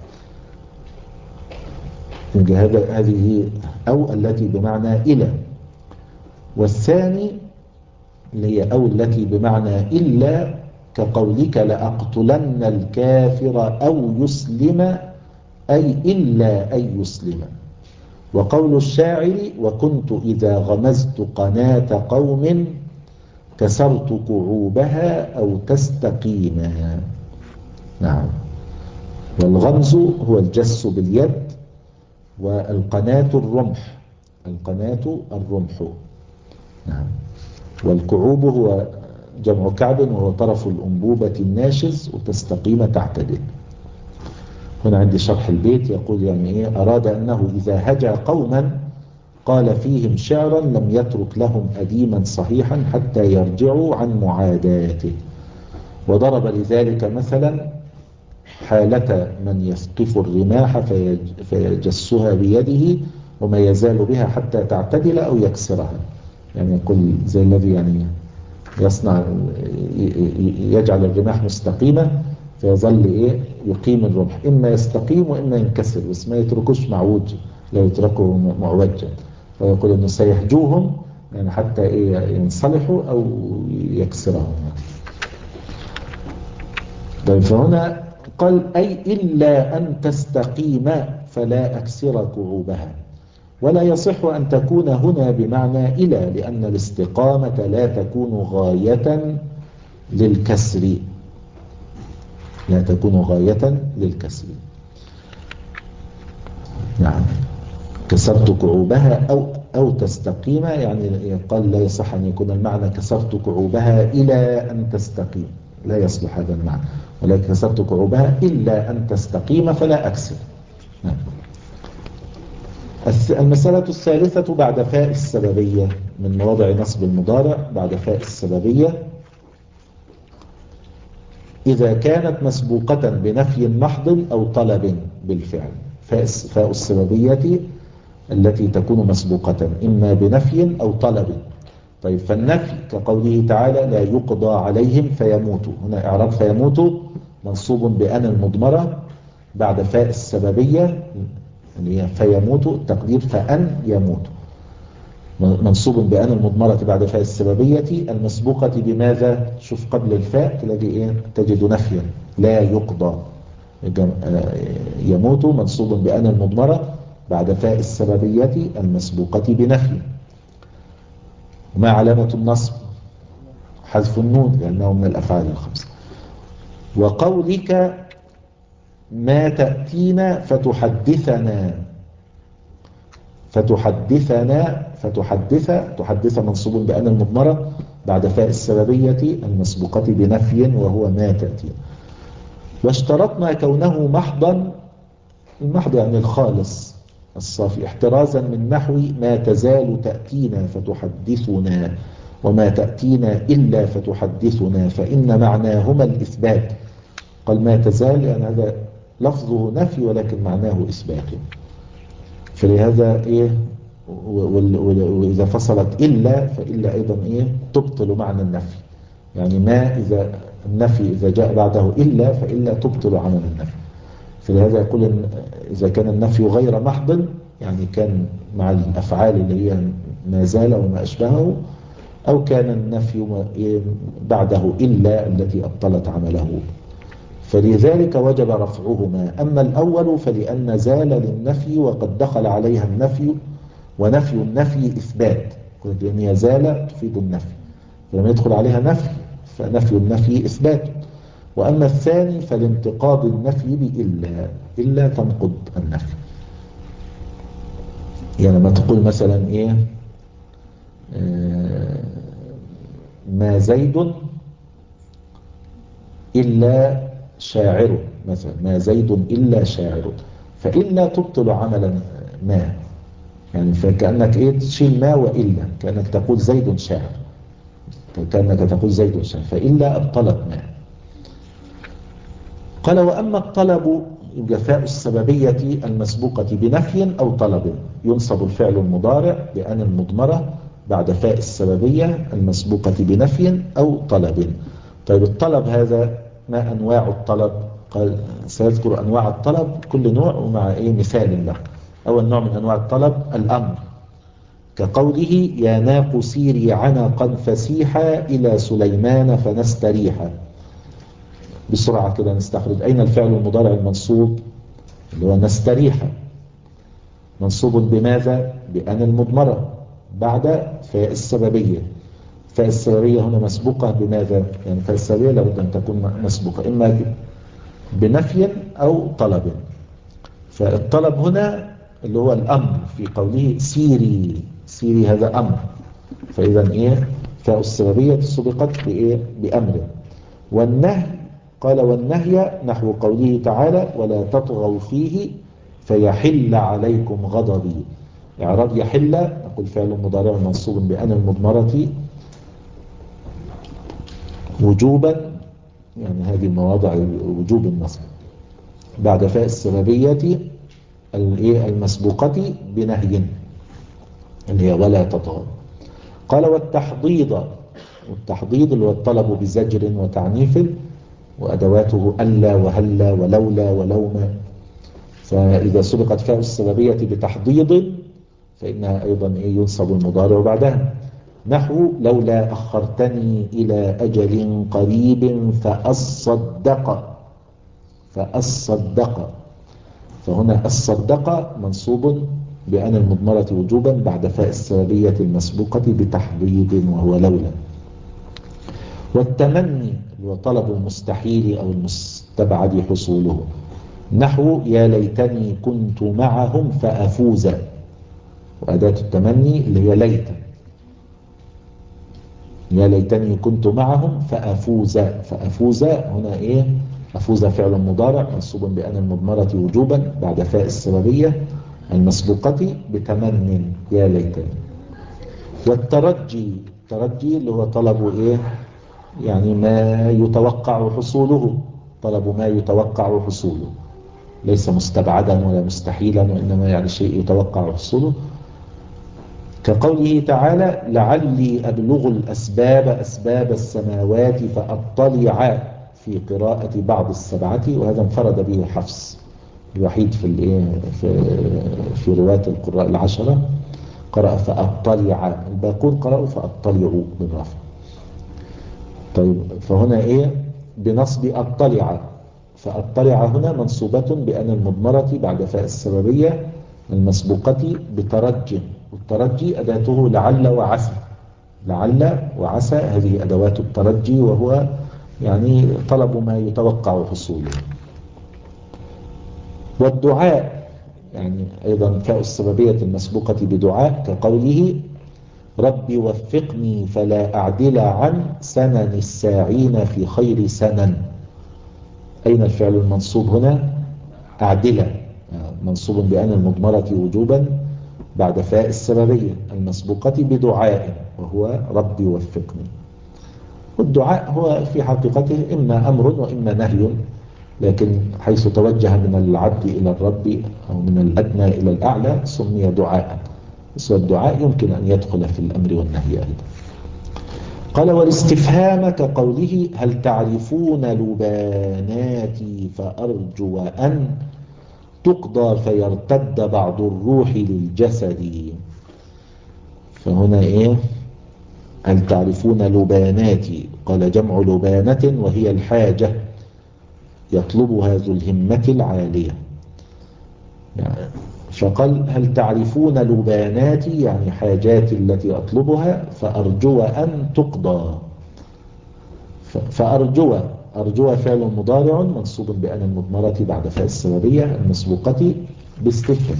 [SPEAKER 1] هذه أو التي بمعنى إلى. والثاني اللي هي أو التي بمعنى إلا كقولك لأقتلن الكافر أو يسلم، أي إلا أن يسلم. وقول الشاعر وكنت إذا غمزت قناة قوم كسرت كعوبها أو تستقيما. نعم. والغمز هو الجس باليد، والقناة الرمح، القناة الرمح. نعم. والكعوب هو جمع كعب وهو طرف الأنبوبة الناشز، وتستقيم تعتدل. هنا عندي شرح البيت يقول يعني إيه أراد أنه إذا هجى قوما قال فيهم شعرا لم يترك لهم أديما صحيحا حتى يرجعوا عن معاداته. وضرب لذلك مثلا حالة من يثقف الرماح فيجسها بيده وما يزال بها حتى تعتدل أو يكسرها. يعني يقول زي الذي يعني يصنع يجعل الرماح مستقيمة فيظل إيه يقيم الرمح، إما يستقيم وإما ينكسر، بس ما يتركوش معوج، لو يتركه معوجا. فيقول إنه سيهجوهم يعني حتى إيه ينصلحوا أو يكسرهم. طيب فهنا قال أي إلا أن تستقيم فلا أكسر كعوبها. ولا يصح أن تكون هنا بمعنى إلى، لأن الاستقامة لا تكون غاية للكسر، لا تكون غاية للكسر. نعم. كسرت كعوبها أو أو تستقيم، يعني قال لا يصح أن يكون المعنى كسرت كعوبها إلى أن تستقيم، لا يصلح هذا المعنى، ولكن كسرت كعوبها إلا أن تستقيم فلا أكسر. نعم. المسألة الثالثة بعد فاء السببية، من مواضع نصب المضارع بعد فاء السببية، إذا كانت مسبوقة بنفي محض أو طلب بالفعل. فاء السببية التي تكون مسبوقة إما بنفي أو طلب. طيب فالنفي كقوله تعالى لا يقضى عليهم فيموتوا. هنا إعراب فيموتوا منصوب بأن المضمرة بعد فاء السببية اللي هي فيموتوا، التقدير فأن يموتوا، منصوب بأن المضمرة بعد فاء السببية المسبوقة بماذا؟ شوف قبل الفاء تلاقي إيه؟ تجد نفيا لا يقضى. يموت منصوب بأن المضمرة بعد فاء السببية المسبوقة بنفي. وما علامة النصب؟ حذف النون لأنه من الأفعال الخمسة. وقولك ما تأتينا فتحدثنا، فتحدثنا فتحدث تحدث منصوب بأن المضمرة بعد فاء السببية المسبوقة بنفي وهو ما تأتي. واشترطنا كونه محضا، المحض يعني الخالص الصافي، احترازا من نحو ما تزال تأتينا فتحدثنا وما تأتينا إلا فتحدثنا، فإن معناهما الإثبات. قال ما تزال يعني هذا لفظه نفي ولكن معناه إثبات، فلهذا إيه وإذا فصلت إلا فإلا أيضا إيه تبطل معنى النفي، يعني ما إذا النفي إذا جاء بعده إلا فإلا تبطل عمل النفي. فلهذا يقول إن إذا كان النفي غير محض يعني كان مع الأفعال اللي هي ما زال وما أشبهه، أو كان النفي بعده إلا التي أبطلت عمله، فلذلك وجب رفعهما. أما الأول فلأن زال للنفي وقد دخل عليها النفي، ونفي النفي إثبات، لأن يزال تفيد النفي، فلما يدخل عليها نفي فنفي النفي إثبات. وأما الثاني فلانتقاض النفي بإلا، إلا تنقض النفي. يعني لما تقول مثلا إيه آه ما زيد إلا شاعر مثلا، ما زيد إلا شاعر، فإلا تبطل عملا ما، يعني فكأنك إيه تشيل ما وإلا، كأنك تقول زيد شاعر، كأنك تقول زيد شاعر، فإلا أبطلت ما. قال وأما الطلب جفاء السببية المسبوقة بنفي أو طلب، ينصب الفعل المضارع بأن المضمرة بعد فاء السببية المسبوقة بنفي أو طلب. طيب الطلب هذا ما أنواع الطلب؟ قال سيذكر أنواع الطلب كل نوع ومع إيه مثال له. أول نوع من أنواع الطلب الأمر، كقوله يا ناق سيري عنقا فسيحا إلى سليمان فنستريحا. بسرعة كده نستخرج أين الفعل المضارع المنصوب اللي هو نستريحا، منصوب بماذا؟ بأن المضمرة بعد فاء السببية. فاء السببية هنا مسبوقة بماذا؟ يعني فاء السببية لابد أن تكون مسبوقة إما بنفي أو طلب. فالطلب هنا اللي هو الأمر في قوله سيري، سيري هذا أمر، فإذا إيه فاء السببية سبقت بإيه بأمر. والنهي قال والنهي نحو قوله تعالى ولا تطغوا فيه فيحل عليكم غضبي. إعراب يحل نقول فعل مضارع منصوب بأن المضمرة وجوبا، يعني هذه مواضع وجوب النصب بعد فاء السببية المسبوقة بنهي اللي هي ولا تطغوا. قال والتحضيض، والتحضيض اللي هو الطلب بزجر وتعنيف وأدواته ألا وهلا ولولا ولوما، فإذا سبقت فاء السببية بتحضيض فإنها أيضا ينصب المضارع بعدها، نحو لولا أخرتني إلى أجل قريب فأصدق، فأصدق، فهنا الصدق منصوب بأن المضمرة وجوبا بعد فاء السببية المسبوقة بتحضيض وهو لولا. والتمني هو طلب المستحيل أو المستبعد حصوله، نحو يا ليتني كنت معهم فأفوز، وأداة التمني اللي هي ليت، يا ليتني كنت معهم فأفوز، فأفوز هنا إيه أفوز فعل مضارع منصوب بأن المضمرة وجوبا بعد فاء السببية المسبوقة بتمن يا ليتني. والترجي، الترجي اللي هو طلب إيه يعني ما يتوقع حصوله، طلب ما يتوقع حصوله، ليس مستبعدا ولا مستحيلا وإنما يعني شيء يتوقع حصوله، كقوله تعالى لعلي أبلغ الأسباب أسباب السماوات فأطلع، في قراءة بعض السبعة، وهذا انفرد به حفص الوحيد في في في رواة القراء العشرة، قرأ فأطلع، الباقون قرأوا فأطلعوا بالرفع. طيب فهنا إيه بنصب أطلع، فأطلع هنا منصوبة بأن المضمرة بعد فاء السببية المسبوقة بترجي، والترجي أداته لعل وعسى، لعل وعسى هذه أدوات الترجي وهو يعني طلب ما يتوقع حصوله. والدعاء يعني أيضا فاء السببية المسبوقة بدعاء، كقوله رب وفقني فلا أعدل عن سنن الساعين في خير سنن. أين الفعل المنصوب هنا؟ أعدل، منصوب بأن المضمرة وجوبا بعد فاء السببية المسبوقة بدعاء وهو رب وفقني. والدعاء هو في حقيقته إما أمر وإما نهي، لكن حيث توجه من العبد إلى الرب أو من الأدنى إلى الأعلى سمي دعاء، بس الدعاء يمكن أن يدخل في الأمر والنهي أيضا. قال والاستفهام كقوله هل تعرفون لباناتي فأرجو أن تقضى فيرتد بعض الروح للجسد. فهنا إيه؟ هل تعرفون لباناتي، قال جمع لبانة وهي الحاجة يطلبها ذو الهمة العالية، يعني فقال هل تعرفون لباناتي يعني حاجاتي التي أطلبها فأرجو أن تقضى. فأرجو، أرجو فعل مضارع منصوب بأن المضمرة بعد فاء السببية المسبوقة باستفهام.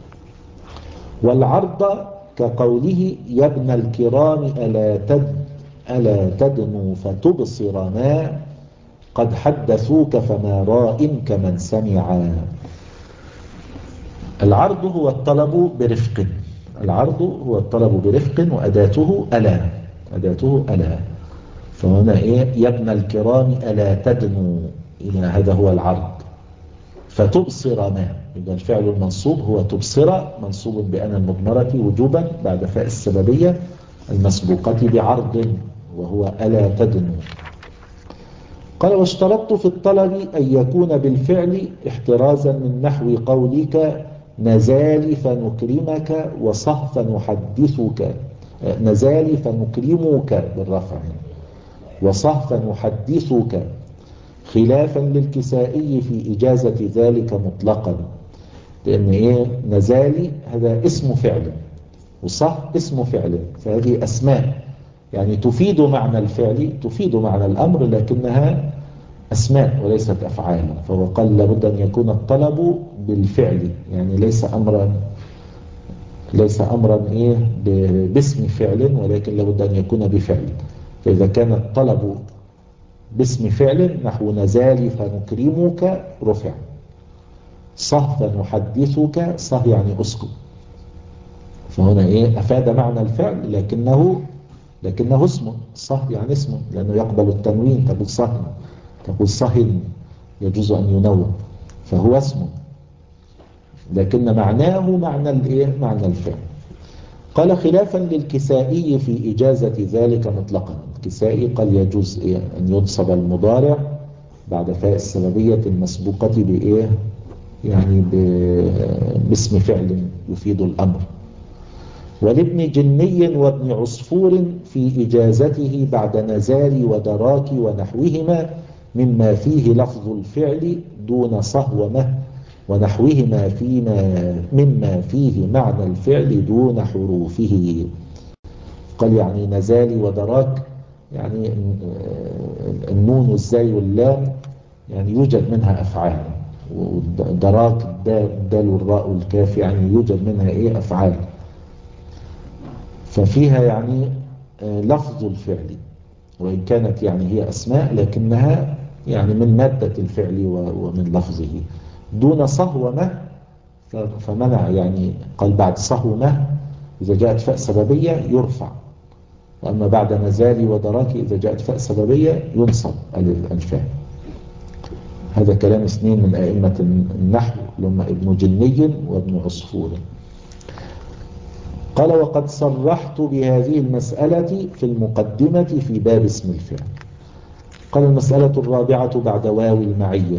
[SPEAKER 1] والعرض كقوله يا ابن الكرام ألا تد ألا تدنو فتبصر ما قد حدثوك فما راء كمن سمع. العرض هو الطلب برفق، العرض هو الطلب برفق وأداته ألا، أداته ألا. فهنا إيه؟ يا ابن الكرام ألا تدنو، إلى هذا هو العرض. فتبصر ما، يبقى الفعل المنصوب هو تبصر منصوب بأن المضمرة وجوبا بعد فاء السببية المسبوقة بعرض وهو ألا تدنو. قال واشترطت في الطلب أن يكون بالفعل احترازا من نحو قولك نزال فنكرمك وصهف نحدثك، نزال فنكرمك بالرفع وصهف نحدثك، خلافا للكسائي في إجازة ذلك مطلقا. لأن إيه؟ نزالي هذا اسم فعل وصه اسم فعل، فهذه أسماء يعني تفيد معنى الفعل تفيد معنى الأمر لكنها أسماء وليست أفعال. فهو قال لابد أن يكون الطلب بالفعل، يعني ليس أمرا ليس أمرا إيه باسم فعل، ولكن لابد أن يكون بفعل. فإذا كان الطلب باسم فعل نحو نزال فنكرمك رفع، صه فنحدثك صه يعني أسكت، فهنا إيه أفاد معنى الفعل لكنه لكنه اسم، صه يعني اسم لأنه يقبل التنوين، تقول صهن تقول صهن يجوز أن ينون، فهو اسم لكن معناه معنى الايه معنى الفعل. قال خلافا للكسائي في إجازة ذلك مطلقا. الكسائي قال يجوز إيه أن ينصب المضارع بعد فاء السببية المسبوقة بإيه يعني باسم فعل يفيد الأمر. ولابن جني وابن عصفور في إجازته بعد نزال ودراك ونحوهما مما فيه لفظ الفعل دون صهومه ونحوهما فيما مما فيه معنى الفعل دون حروفه. قال يعني نزال ودراك يعني النون والزاي واللام يعني يوجد منها أفعال، ودراك الدال والراء والكاف يعني يوجد منها إيه أفعال، ففيها يعني لفظ الفعل وإن كانت يعني هي أسماء لكنها يعني من مادة الفعل ومن لفظه دون صهومة. فمنع يعني قال بعد صهومة إذا جاءت فاء سببية يرفع، وأما بعد نزال ودراك إذا جاءت فاء سببية ينصب الفاء. هذا كلام اثنين من أئمة النحو لما ابن جني وابن عصفور. قال وقد صرحت بهذه المسألة في المقدمة في باب اسم الفعل. قال المسألة الرابعة بعد واو المعية.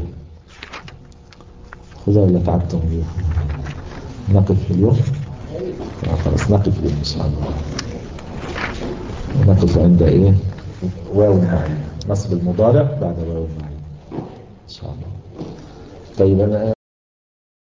[SPEAKER 1] خذها ولا تعبتم اليوم؟ نقف اليوم خلاص نقف اليوم إن شاء الله، نقف عند إيه واو المعية، نصب المضارع بعد واو المعية إن شاء الله. طيب أنا